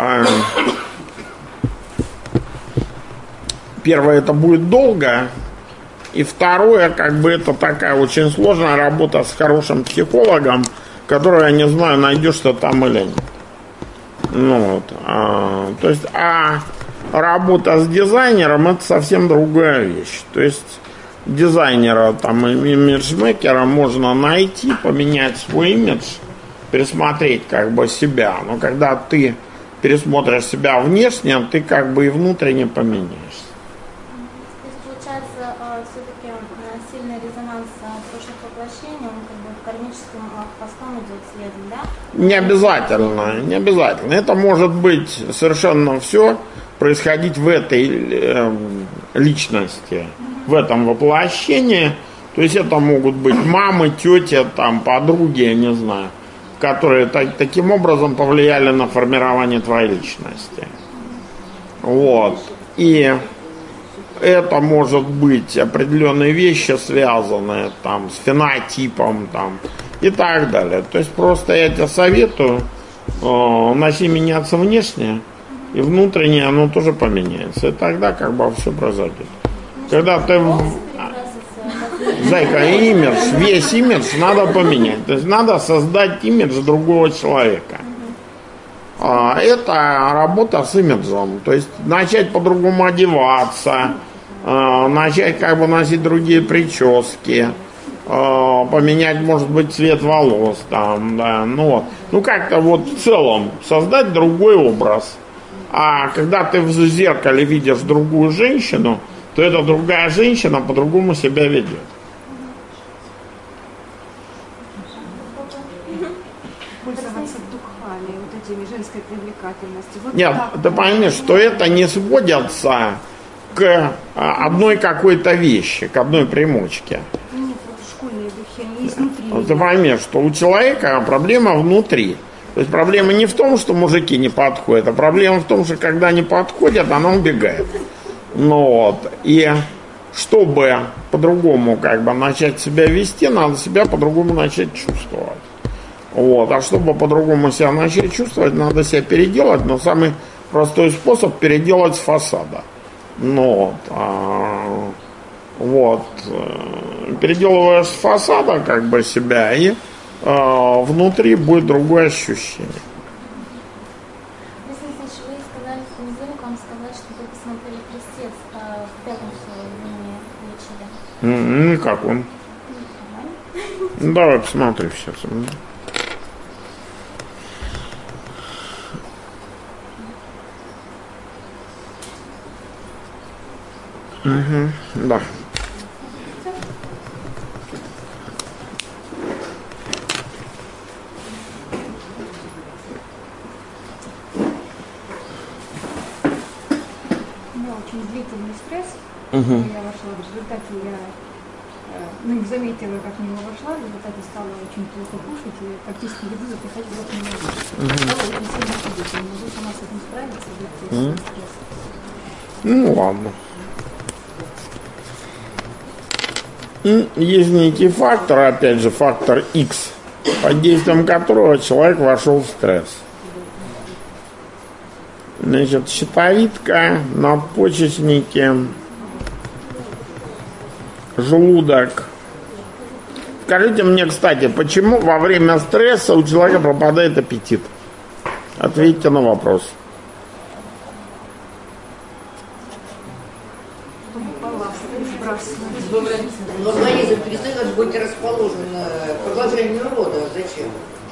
Первое, это будет долго. И второе, как бы это такая очень сложная работа с хорошим психологом, который, я не знаю, найдешь ты там или нет. Ну, вот. То есть, работа с дизайнером — это совсем другая вещь. То есть дизайнера, там, имиджмейкера можно найти, поменять свой имидж, пересмотреть как бы себя. Но когда ты пересмотришь себя внешне, ты как бы и внутренне поменяешься. То есть получается, все-таки сильный резонанс прошлых воплощений, он как бы в кармическом хвостом идет следом, да? Не обязательно, не обязательно. Это может быть совершенно все происходить в этой личности, в этом воплощении. То есть это могут быть мамы, тети, там, подруги, я не знаю, которые таким образом повлияли на формирование твоей личности. Вот. И это может быть определенные вещи, связанные там с фенотипом там, и так далее. То есть просто я тебе советую начни меняться внешне, и внутренне оно тоже поменяется. И тогда как бы все произойдет. Когда ты... Зайка, имидж, весь имидж надо поменять. То есть надо создать имидж другого человека. Это работа с имиджем. То есть начать по-другому одеваться, начать как бы носить другие прически, поменять, может быть, цвет волос там, да, ну как-то вот в целом создать другой образ. А когда ты в зеркале видишь другую женщину, то эта другая женщина по-другому себя ведет. Пользоваться женской привлекательности. Вот Нет, так. ты пойми, что это не сводится к одной какой-то вещи, к одной примочке. Нет, вот школьные духи, они изнутри. Ты пойми, что у человека проблема внутри. То есть проблема не в том, что мужики не подходят, а проблема в том, что когда они подходят, она убегает. Ну вот. И чтобы по-другому как бы начать себя вести, надо себя по-другому начать чувствовать. Вот. А чтобы по-другому себя начать чувствовать, надо себя переделать, но самый простой способ переделать с фасада. Ну вот. Переделывая с фасада как бы себя, и внутри будет другое ощущение. Если вы сказали в понедельник, вам сказать, что вы посмотрели «Крестец» в пятницу вечером. Как он? Ну, давай посмотрю сейчас. Да. Очень длительный стресс. Я вошла, в результате я не заметила, как в него вошла, в результате стала очень плохо кушать и практически еду запихать в рот не могу. Стала очень сильно худеть, я не могу сама с этим справиться, стресс. Ну ладно. Есть некий фактор, опять же, фактор X, под действием которого человек вошел в стресс. Значит, щитовидка, надпочечники, желудок. Скажите мне, кстати, почему во время стресса у человека пропадает аппетит? Ответьте на вопрос. Но организм перестает быть расположен к продолжению рода. Зачем?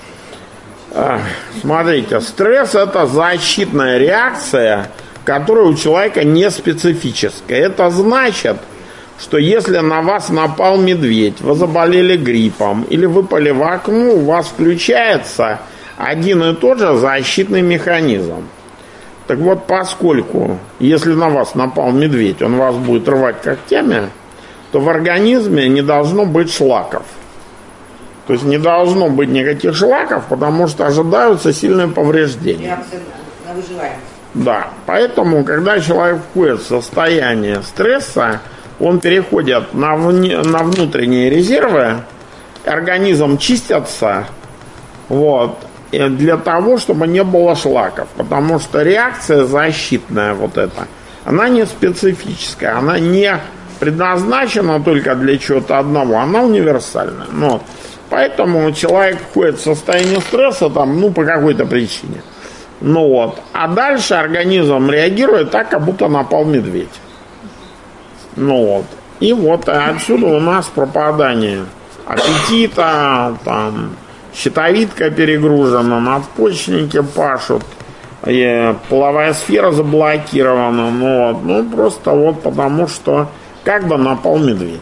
Смотрите, стресс – это защитная реакция, которая у человека не специфическая. Это значит, что если на вас напал медведь, вы заболели гриппом или выпали в окно, у вас включается один и тот же защитный механизм. Так вот, поскольку, если на вас напал медведь, он вас будет рвать когтями, то в организме не должно быть шлаков. То есть не должно быть никаких шлаков, потому что ожидаются сильные повреждения. Реакция на выживаемость. Да, поэтому, когда человек входит в состояние стресса, он переходит на внутренние резервы, организм чистится, вот, и для того, чтобы не было шлаков, потому что реакция защитная вот эта, она не специфическая, она не предназначена только для чего-то одного, она универсальная. Вот. Поэтому человек входит в состояние стресса там, по какой-то причине. Ну вот. А дальше организм реагирует так, как будто напал медведь. Ну вот. И вот отсюда у нас пропадание аппетита, там, щитовидка перегружена, надпочечники пашут, половая сфера заблокирована. Ну просто вот потому, что как бы напал медведь.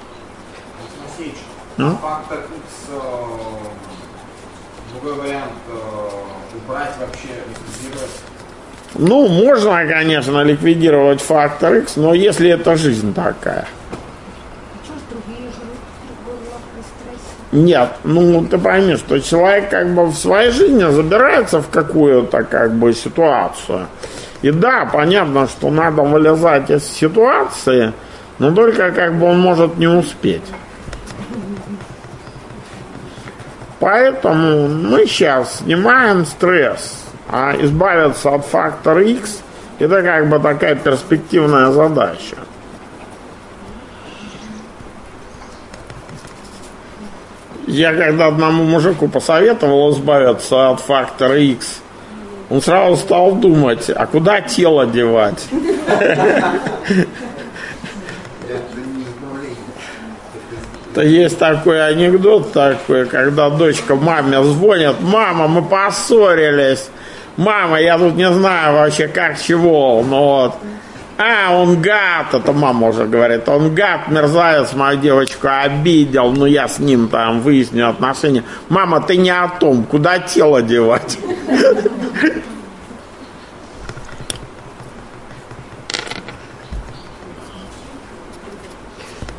Фактор X, другой вариант, убрать вообще, ликвидировать? Можно, конечно, ликвидировать фактор X, но если это жизнь такая. Что ж другие живут при стрессе? Нет, ты пойми, что человек как бы в своей жизни забирается в какую-то как бы ситуацию. И да, понятно, что надо вылезать из ситуации, но только как бы он может не успеть. Поэтому мы сейчас снимаем стресс, а избавиться от фактора X – это как бы такая перспективная задача. Я когда одному мужику посоветовал избавиться от фактора X, он сразу стал думать, а куда тело девать? То есть такой анекдот такой, когда дочка маме звонит: мама, мы поссорились, мама, я тут не знаю вообще как чего, он гад, это мама уже говорит, он гад, мерзавец, мою девочку обидел, я с ним там выясню отношения. Мама, ты не о том, куда тело девать?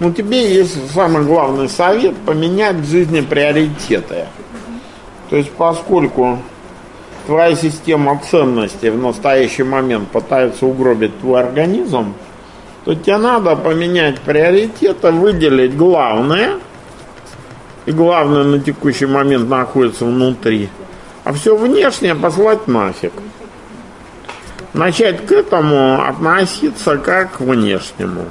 Но тебе есть самый главный совет поменять в жизни приоритеты. То есть поскольку твоя система ценностей в настоящий момент пытается угробить твой организм, то тебе надо поменять приоритеты, выделить главное, и главное на текущий момент находится внутри, а все внешнее послать нафиг. Начать к этому относиться как к внешнему.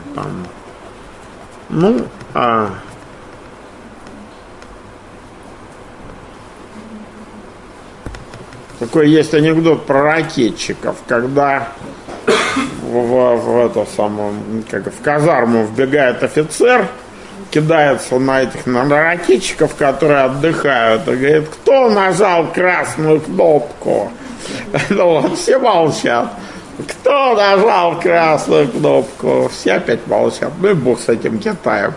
Такой есть анекдот про ракетчиков, когда в казарму вбегает офицер, кидается на ракетчиков, которые отдыхают, и говорит: кто нажал красную кнопку? Все молчат. Кто нажал красную кнопку? Все опять молчат. Ну и бог с этим Китаем.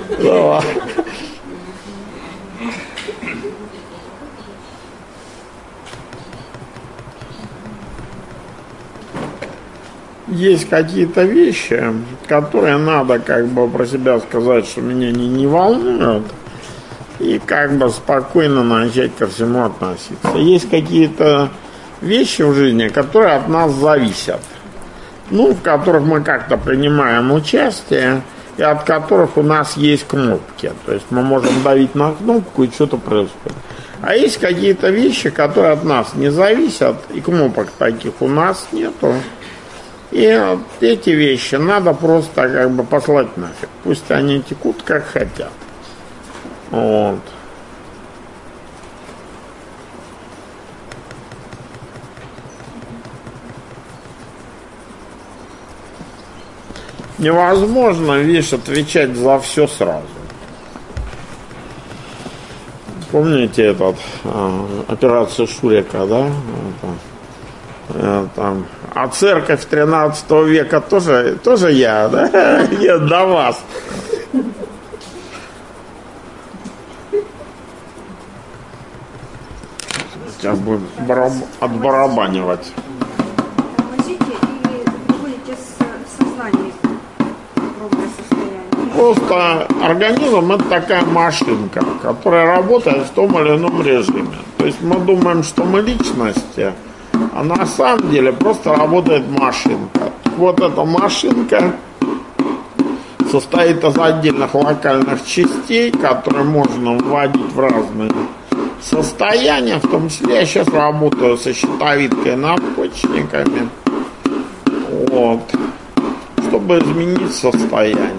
Есть какие-то вещи, которые надо про себя сказать, что меня не волнуют, и спокойно начать ко всему относиться. Есть какие-то вещи в жизни, которые от нас зависят, в которых мы как-то принимаем участие, и от которых у нас есть кнопки. То есть мы можем давить на кнопку, и что-то происходит. А есть какие-то вещи, которые от нас не зависят, и кнопок таких у нас нету. И эти вещи надо просто послать нафиг. Пусть они текут как хотят. Вот. Невозможно, отвечать за все сразу. Помните операцию Шурика, да? А церковь 13 века тоже я, да? Нет, до вас. Сейчас будем отбарабанивать. Тормозите или выходите с сознания в ровное состояние? Просто организм — это такая машинка, которая работает в том или ином режиме. То есть мы думаем, что мы личности, а на самом деле просто работает машинка. Вот эта машинка состоит из отдельных локальных частей, которые можно вводить в разные состояния. В том числе я сейчас работаю со щитовидкой, надпочечниками, чтобы изменить состояние.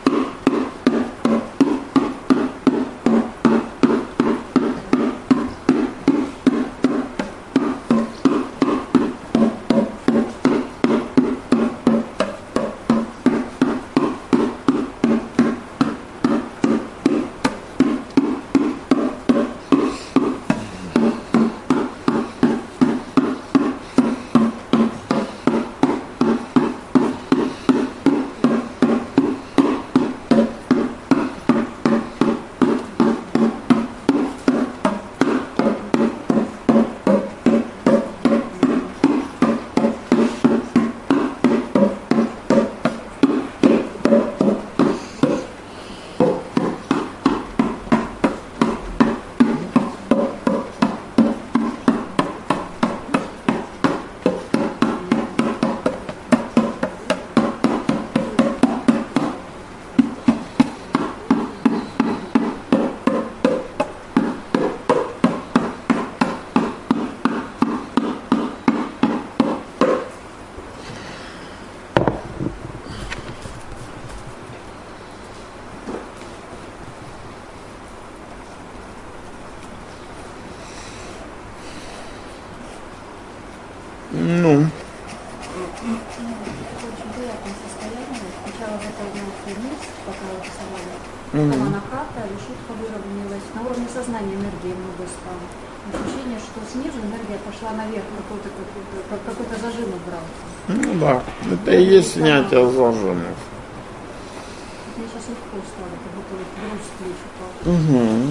Потом она как-то решетка выровнялась. На уровне сознания энергии много стало. Ощущение, что снизу энергия пошла наверх, какой-то зажим убрался. Да, это и есть снятие зажимов. Мне сейчас легко стало, как будто груз с плеч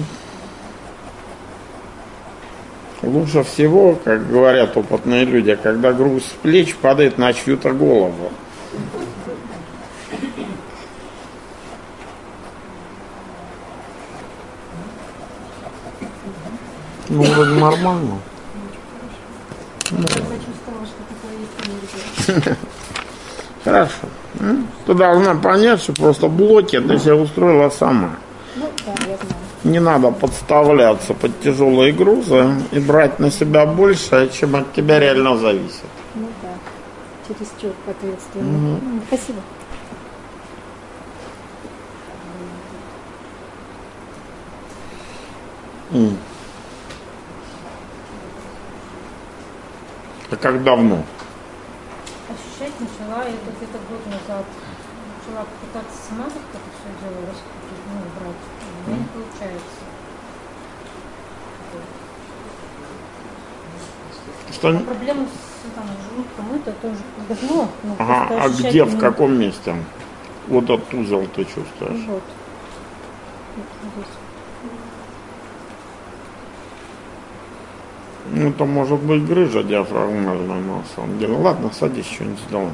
упал. Лучше всего, как говорят опытные люди, когда груз с плеч падает на чью-то голову. Ну, вроде нормально. Я почувствовала, что такое есть энергия. Хорошо. Ты должна понять, что просто блоки ты себе устроила сама. Ну, да, я знаю. Не надо подставляться под тяжелые грузы и брать на себя больше, чем от тебя реально зависит. Ну да, чересчур ответственно. Спасибо. А как давно? Ощущать начала это где-то год назад. Начала пытаться сама как-то это все дело брать. У меня не получается. Что? А проблема с желудком это тоже давно. Ага, а где, в каком месте? Вот этот узел ты чувствуешь? Вот. Здесь. Ну, это может быть грыжа диафрагмальная на самом деле. Ладно, садись, что-нибудь сделаем.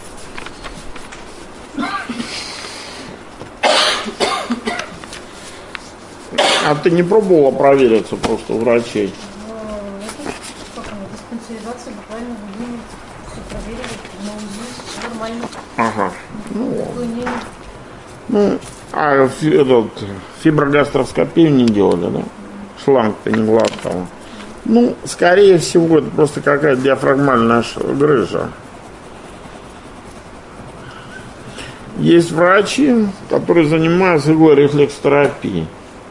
А ты не пробовала провериться просто у врачей? Диспансеризация буквально в день все проверили, на УЗИ, все нормально. Ага. Ну, а фиброгастроскопию не делали, да? Шланг-то не глотала. Ну, скорее всего, это просто какая-то диафрагмальная грыжа. Есть врачи, которые занимаются иглорефлексотерапией.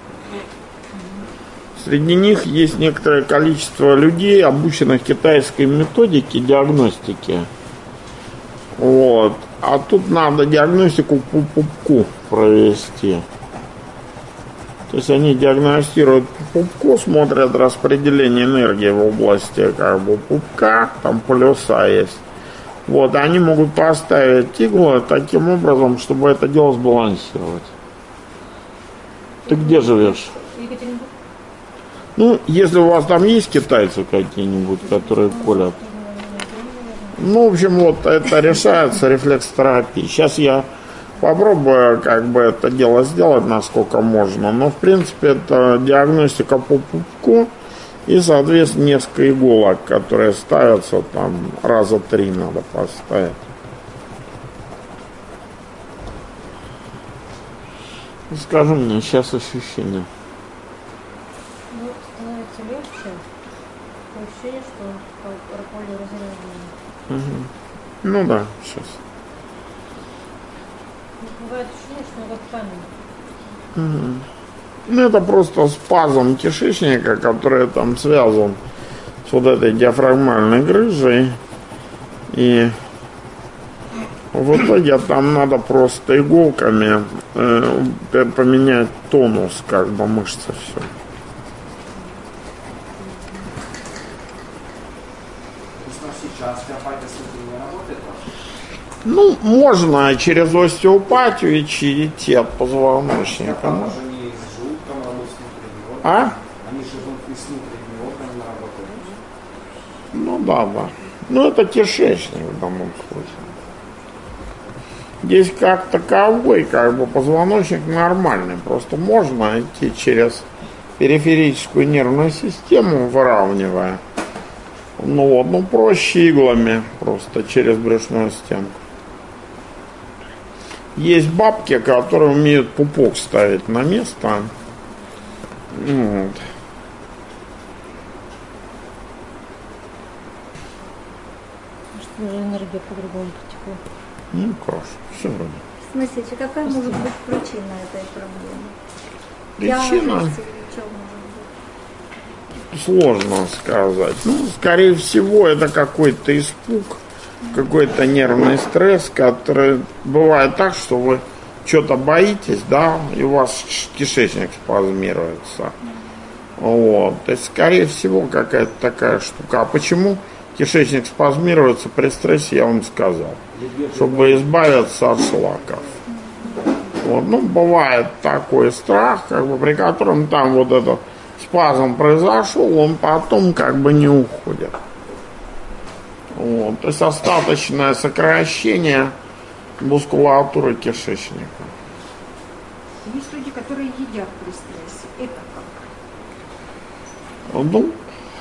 Среди них есть некоторое количество людей, обученных китайской методике диагностики. Вот. А тут надо диагностику по пупку провести. То есть они диагностируют пупку, смотрят распределение энергии в области пупка, там полюса есть. Вот, они могут поставить иглу таким образом, чтобы это дело сбалансировать. Ты где живешь? Екатеринбург. Ну, если у вас там есть китайцы какие-нибудь, которые колят. Ну, в общем, вот это решается рефлексотерапией. Сейчас я попробую это дело сделать, насколько можно. Но, в принципе, это диагностика по пупку и, соответственно, несколько иголок, которые ставятся там раза 3 надо поставить. Скажи мне сейчас ощущения. Ну, становится легче. Такое ощущение, что поле разрезано. Ну да, сейчас. Бывает ощущение, что это камень. Ну, это просто спазм кишечника, который там связан с вот этой диафрагмальной грыжей. И в итоге там надо просто иголками поменять тонус мышцы, все. Сейчас остеопатия не работает? Ну, можно через остеопатию и чиетет позвоночника. Там же не с желудком работают, с внутренним органом. А? Они же и с внутренним органом работают. Ну да. Ну это кишечник в данном случае. Здесь как таковой, позвоночник нормальный. Просто можно идти периферическую нервную систему, выравнивая. Ну проще иглами, просто через брюшную стенку. Есть бабки, которые умеют пупок ставить на место. Вот. Что же энергия по-другому потекла. Ну, хорошо, все вроде. Смотрите, какая может быть причина этой проблемы? Причина? Что может быть? Сложно сказать. Ну, скорее всего, это какой-то испуг, какой-то нервный стресс, который бывает так, что вы что-то боитесь, да, и у вас кишечник спазмируется. Вот. То есть, скорее всего, какая-то такая штука. А почему кишечник спазмируется при стрессе, я вам сказал. Чтобы избавиться от шлаков. Вот. Ну, бывает такой страх, при котором там вот этот спазм произошел, он потом не уходит. Вот. То есть остаточное сокращение мускулатуры кишечника. Есть люди, которые едят при стрессе. Это Ну,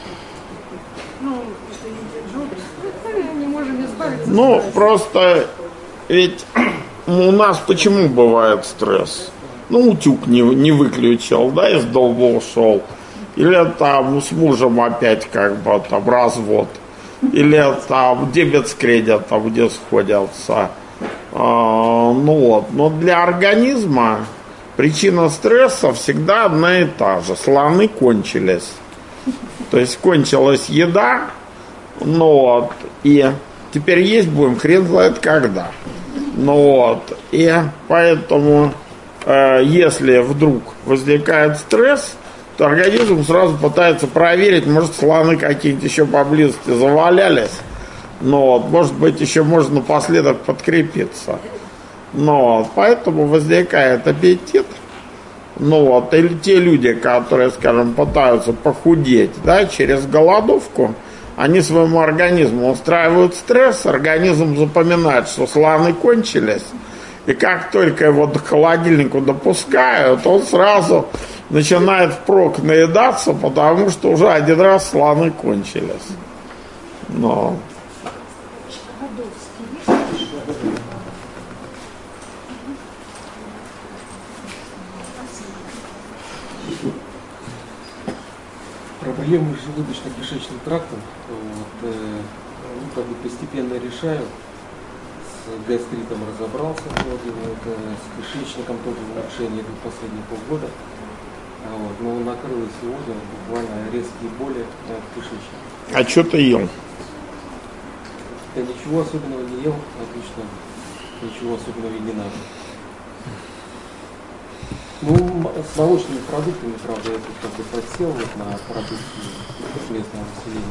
не можем избавиться. ну, просто ведь у нас почему бывает стресс? Ну, утюг не выключил, да, из дома ушел. Или там с мужем опять как бы там развод. Или там дебет с кредитом, где сходятся. Ну вот. Но для организма причина стресса всегда одна и та же. Слоны кончились. То есть кончилась еда, ну вот, и теперь есть будем хрен знает когда. Ну вот. И поэтому, если вдруг возникает стресс, то организм сразу пытается проверить, может, слоны какие-то еще поблизости завалялись. Ну вот, может быть, еще можно напоследок подкрепиться. Ну вот, поэтому возникает аппетит. Ну вот, или те люди, которые, скажем, пытаются похудеть, да, через голодовку, они своему организму устраивают стресс, организм запоминает, что слоны кончились, и как только его к холодильнику допускают, он сразу начинает впрок наедаться, потому что уже один раз слоны кончились. Но... Проблемы с желудочно-кишечным трактом вот, как бы постепенно решаю. С гастритом разобрался, вот, с кишечником тоже улучшение идут последние полгода. Вот, но накрыло сегодня буквально резкие боли в кишечнике. А что ты ел? Я ничего особенного не ел, отлично, ничего особенного и не надо. Ну, с молочными продуктами, правда, я тут как бы подсел вот на продукты местного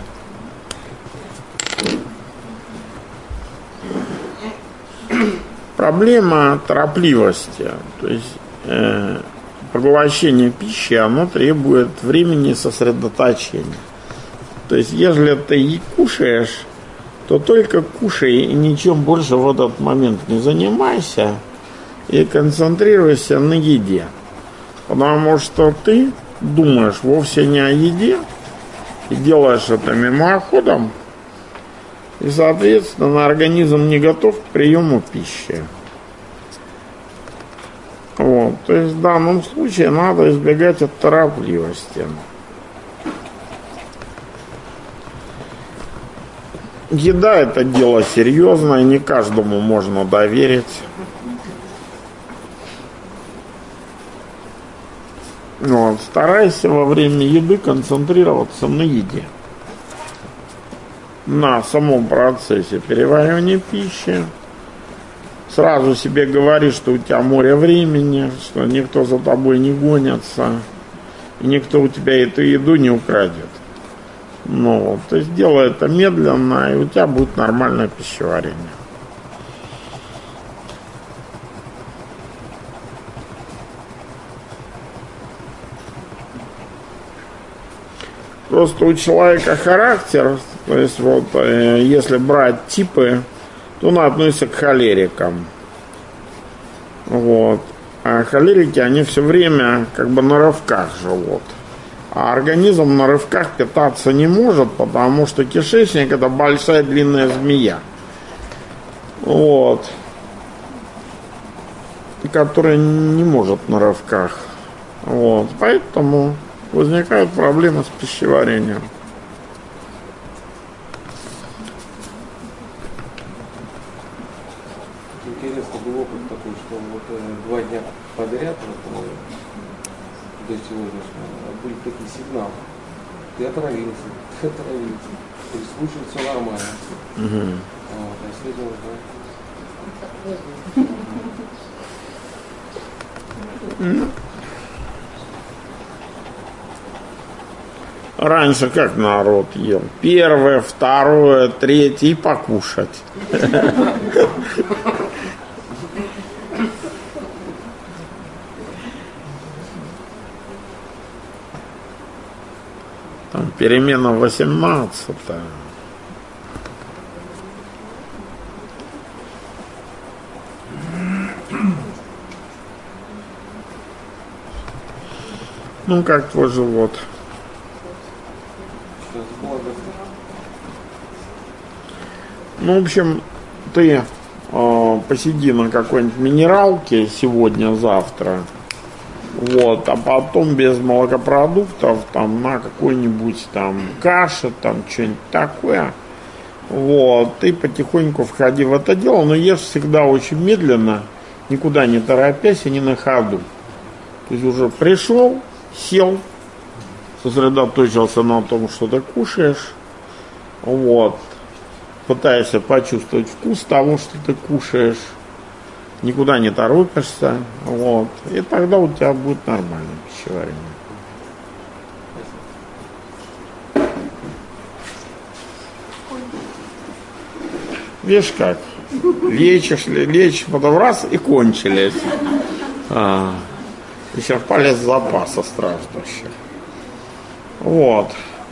населения. Проблема торопливости. То есть поглощение пищи, оно требует времени и сосредоточения. То есть, если ты кушаешь, то только кушай и ничем больше в этот момент не занимайся и концентрируйся на еде. Потому что ты думаешь вовсе не о еде и делаешь это мимоходом, и, соответственно, организм не готов к приему пищи. Вот. То есть в данном случае надо избегать от торопливости. Еда — это дело серьезное, не каждому можно доверить. Вот. Старайся во время еды концентрироваться на еде, на самом процессе переваривания пищи. Сразу себе говори, что у тебя море времени, что никто за тобой не гонится, и никто у тебя эту еду не украдет. Ну, то есть делай это медленно, и у тебя будет нормальное пищеварение. Просто у человека характер, то есть вот если брать типы, то он относится к холерикам. Вот. А холерики, они все время как бы на рывках живут. А организм на рывках питаться не может, потому что кишечник — это большая длинная змея. Вот. Которая не может на рывках. Вот. Поэтому возникают проблемы с пищеварением. Интересно, был опыт такой, что вот 2 дня подряд, вот, до сегодняшнего, были такие сигналы. Ты отравился, прислушивать все нормально. Угу. Вот, а сегодня уже... Раньше как народ ел? Первое, второе, третье и покушать. Там перемена 18-я. Ну, как твой живот? Ну, в общем, ты посиди на какой-нибудь минералке сегодня-завтра, вот, а потом без молокопродуктов, там, на какой-нибудь там каше, там, что-нибудь такое, вот, ты потихоньку входи в это дело, но ешь всегда очень медленно, никуда не торопясь и не на ходу. То есть уже пришел, сел, сосредоточился на том, что ты кушаешь, вот, пытаешься почувствовать вкус того, что ты кушаешь, никуда не торопишься, вот, и тогда у тебя будет нормальное пищеварение. Видишь как? Лечишь, потом раз и кончились. Исчерпали запаса страждущих. Вот.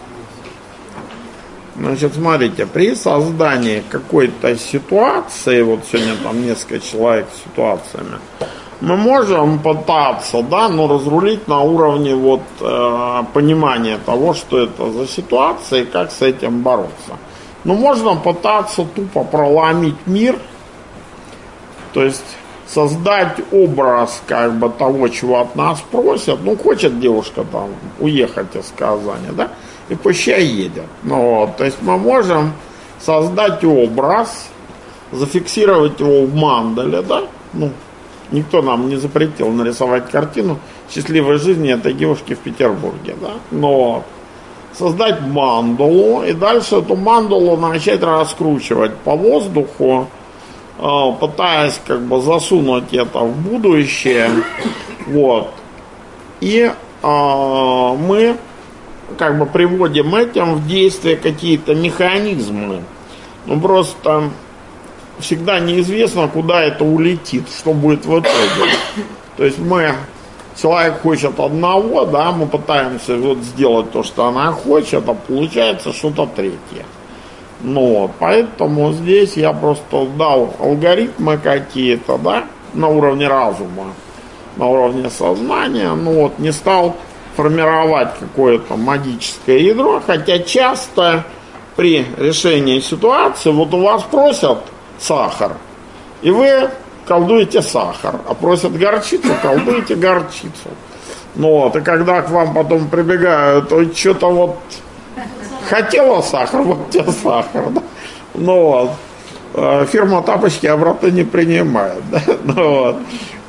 Значит, смотрите, при создании какой-то ситуации, вот сегодня там несколько человек с ситуациями, мы можем пытаться, да, но разрулить на уровне вот понимания того, что это за ситуация и как с этим бороться. Но можно пытаться тупо проломить мир, то есть создать образ как бы того, чего от нас просят. Ну, хочет девушка там уехать из Казани, да, и пущай едет. Ну, вот, то есть мы можем создать образ, зафиксировать его в мандале, да, ну, никто нам не запретил нарисовать картину счастливой жизни этой девушки в Петербурге, да, но создать мандалу и дальше эту мандалу начать раскручивать по воздуху, пытаясь как бы засунуть это в будущее, вот, и мы как бы приводим этим в действие какие-то механизмы, ну просто всегда неизвестно, куда это улетит, что будет в итоге. То есть человек хочет одного, да, мы пытаемся вот сделать то, что она хочет, а получается что-то третье. Ну вот, поэтому здесь я просто дал алгоритмы какие-то, да, на уровне разума, на уровне сознания, ну вот, не стал формировать какое-то магическое ядро, хотя часто при решении ситуации, вот у вас просят сахар, и вы колдуете сахар, а просят горчицу, колдуете горчицу. Ну вот, и когда к вам потом прибегают, то что-то вот хотела сахар, вот тебе сахар, да? Ну вот, фирма тапочки обратно не принимает, да? Ну вот,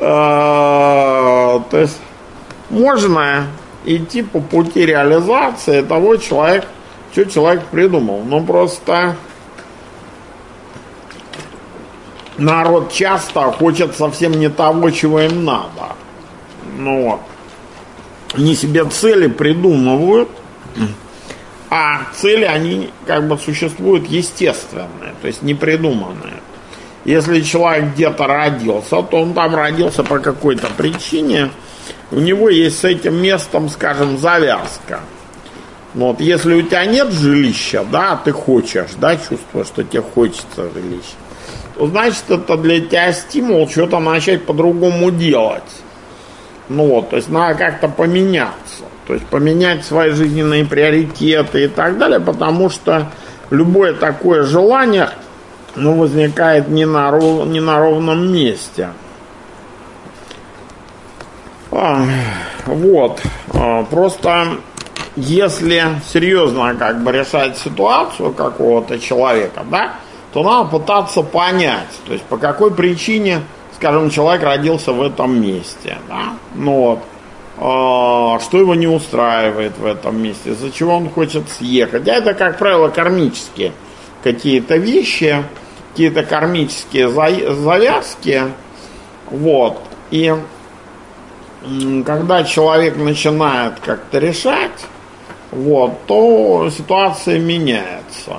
то есть можно идти по пути реализации того, что человек придумал. Но просто народ часто хочет совсем не того, чего им надо. Ну вот. Они себе цели придумывают, а цели, они как бы существуют естественные, то есть непридуманные. Если человек где-то родился, то он там родился по какой-то причине, у него есть с этим местом, скажем, завязка. Вот, если у тебя нет жилища, да, ты хочешь, да, чувствуешь, что тебе хочется жилища, то значит, это для тебя стимул что-то начать по-другому делать. Ну вот, то есть надо как-то поменяться, то есть поменять свои жизненные приоритеты и так далее, потому что любое такое желание, ну, возникает не на ровном месте. Вот, просто если серьезно как бы решать ситуацию какого-то человека, да, то надо пытаться понять, то есть по какой причине, скажем, человек родился в этом месте, да, ну вот, что его не устраивает в этом месте, из-за чего он хочет съехать. А это, как правило, кармические какие-то вещи, какие-то кармические завязки, вот, и когда человек начинает как-то решать, вот, то ситуация меняется.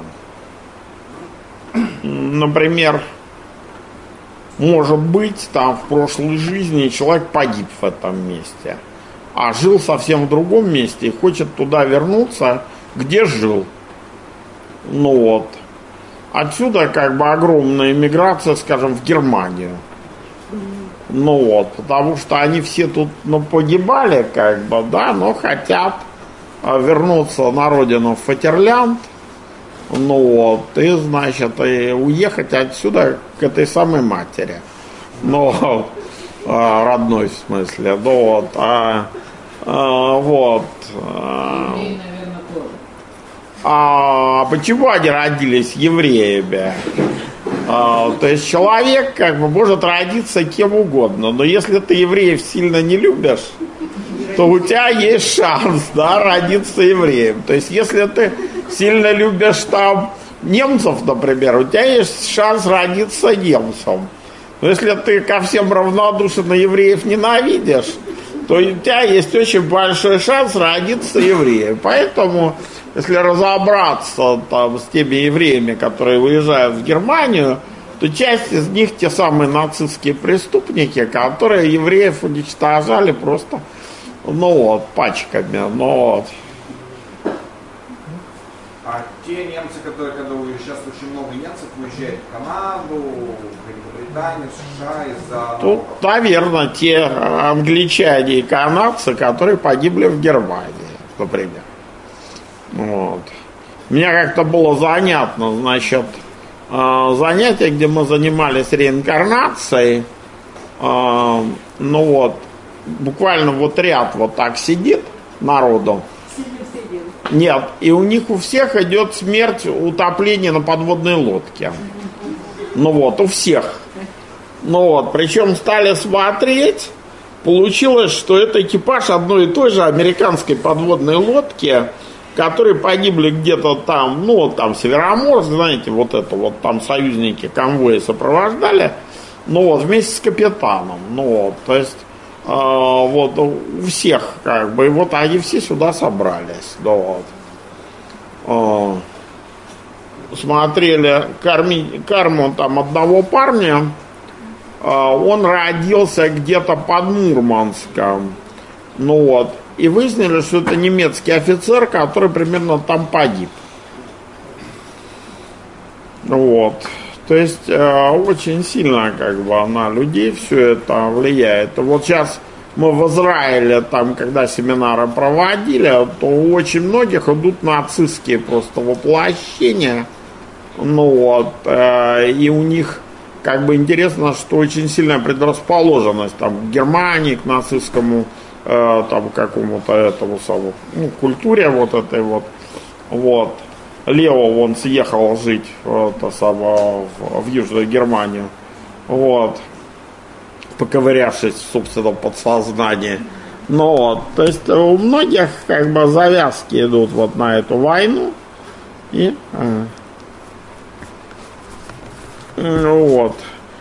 Например, может быть, там в прошлой жизни человек погиб в этом месте, а жил совсем в другом месте и хочет туда вернуться, где жил. Ну вот. Отсюда как бы огромная миграция, скажем, в Германию. Ну вот, потому что они все тут, ну, погибали, как бы, да, но хотят вернуться на родину в Фатерлянд, Ну вот, и, значит, и уехать отсюда к этой самой матери. Ну, родной в смысле. Ну вот, вот. Евреи, наверное, тоже. А почему они родились евреями? То есть человек как бы может родиться кем угодно, но если ты евреев сильно не любишь, то у тебя есть шанс, да, родиться евреем. То есть если ты сильно любишь там немцев, например, у тебя есть шанс родиться немцем. Но если ты ко всем равнодушен и евреев ненавидишь, то у тебя есть очень большой шанс родиться евреем. Поэтому, если разобраться там с теми евреями, которые выезжают в Германию, то часть из них те самые нацистские преступники, которые евреев уничтожали просто, ну вот, пачками, ну вот. А те немцы, которые, когда сейчас очень много немцев уезжает в Канаду, в Великобританию, США из-за... Тут, наверное, те англичане и канадцы, которые погибли в Германии, например. Вот. Мне как-то было занятно, значит, занятие, где мы занимались реинкарнацией, ну вот, буквально вот ряд вот так сидит народу. Нет, и у них у всех идет смерть, утопление на подводной лодке. Ну вот, у всех. Ну вот, причем стали смотреть, получилось, что это экипаж одной и той же американской подводной лодки, которые погибли где-то там, ну вот там Североморск, знаете, вот это вот там союзники конвои сопровождали, ну вот вместе с капитаном, ну вот, то есть вот у всех как бы, и вот они все сюда собрались, ну вот. Смотрели карму там одного парня, он родился где-то под Мурманском, ну вот, и выяснили, что это немецкий офицер, который примерно там погиб. Вот. То есть очень сильно как бы на людей все это влияет. Вот сейчас мы в Израиле, там, когда семинары проводили, то у очень многих идут нацистские просто воплощения. Ну вот. И у них как бы интересно, что очень сильная предрасположенность там к Германии, к нацистскому там какому-то этому самому, ну, культуре вот этой вот. Вот. Лео он съехал жить в Южную Германию. Вот. Поковырявшись в собственном подсознании. Ну вот. То есть у многих как бы завязки идут вот на эту войну. И ну вот.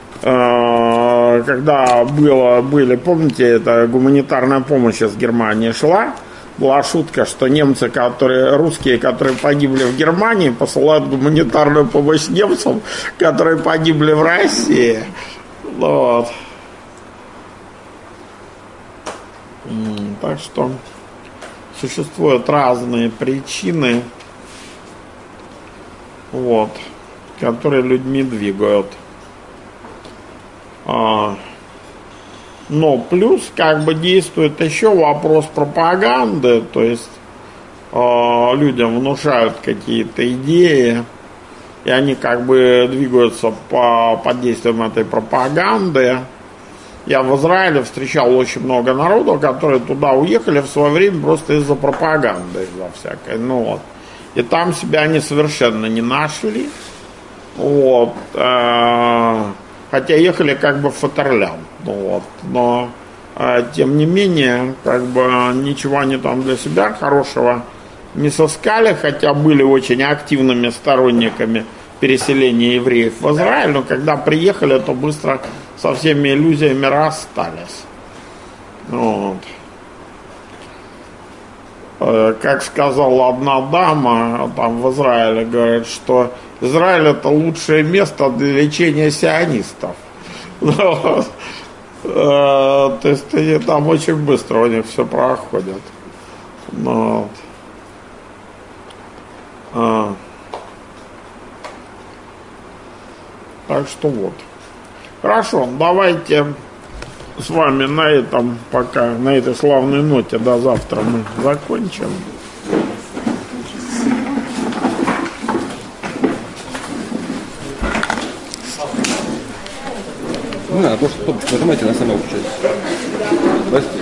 Когда были, помните, это гуманитарная помощь из Германии шла, была шутка, что немцы, русские, которые погибли в Германии, посылают гуманитарную помощь немцам, которые погибли в России. Вот. Так что существуют разные причины, вот, которые людьми двигают. Но плюс как бы действует еще вопрос пропаганды, то есть людям внушают какие-то идеи, и они как бы двигаются под действием этой пропаганды. Я в Израиле встречал очень много народу, которые туда уехали в свое время просто из-за пропаганды, из-за всякой. Ну вот. И там себя они совершенно не нашли. Вот. Хотя ехали как бы в Фатерланд, ну вот, но тем не менее, как бы ничего они там для себя хорошего не сыскали, хотя были очень активными сторонниками переселения евреев в Израиль, но когда приехали, то быстро со всеми иллюзиями расстались. Вот. Как сказала одна дама там в Израиле, говорит, что Израиль — это лучшее место для лечения сионистов. То есть они там очень быстро у них все проходит. Так что вот. Хорошо, давайте с вами на этом пока, на этой славной ноте до завтра мы закончим. Не надо, просто кнопочку нажимайте, она сама включается. Простите.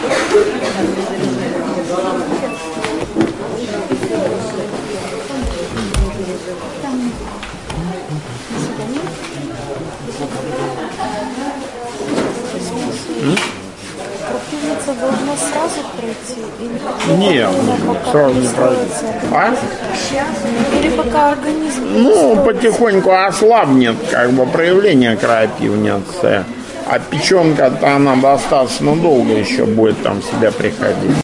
Крапивница должна сразу пройти? Или Нет, сразу не пройдет. А? Или пока организм... Ну, потихоньку ослабнет как бы проявление крапивницы. А печенка-то она достаточно долго еще будет там в себя приходить.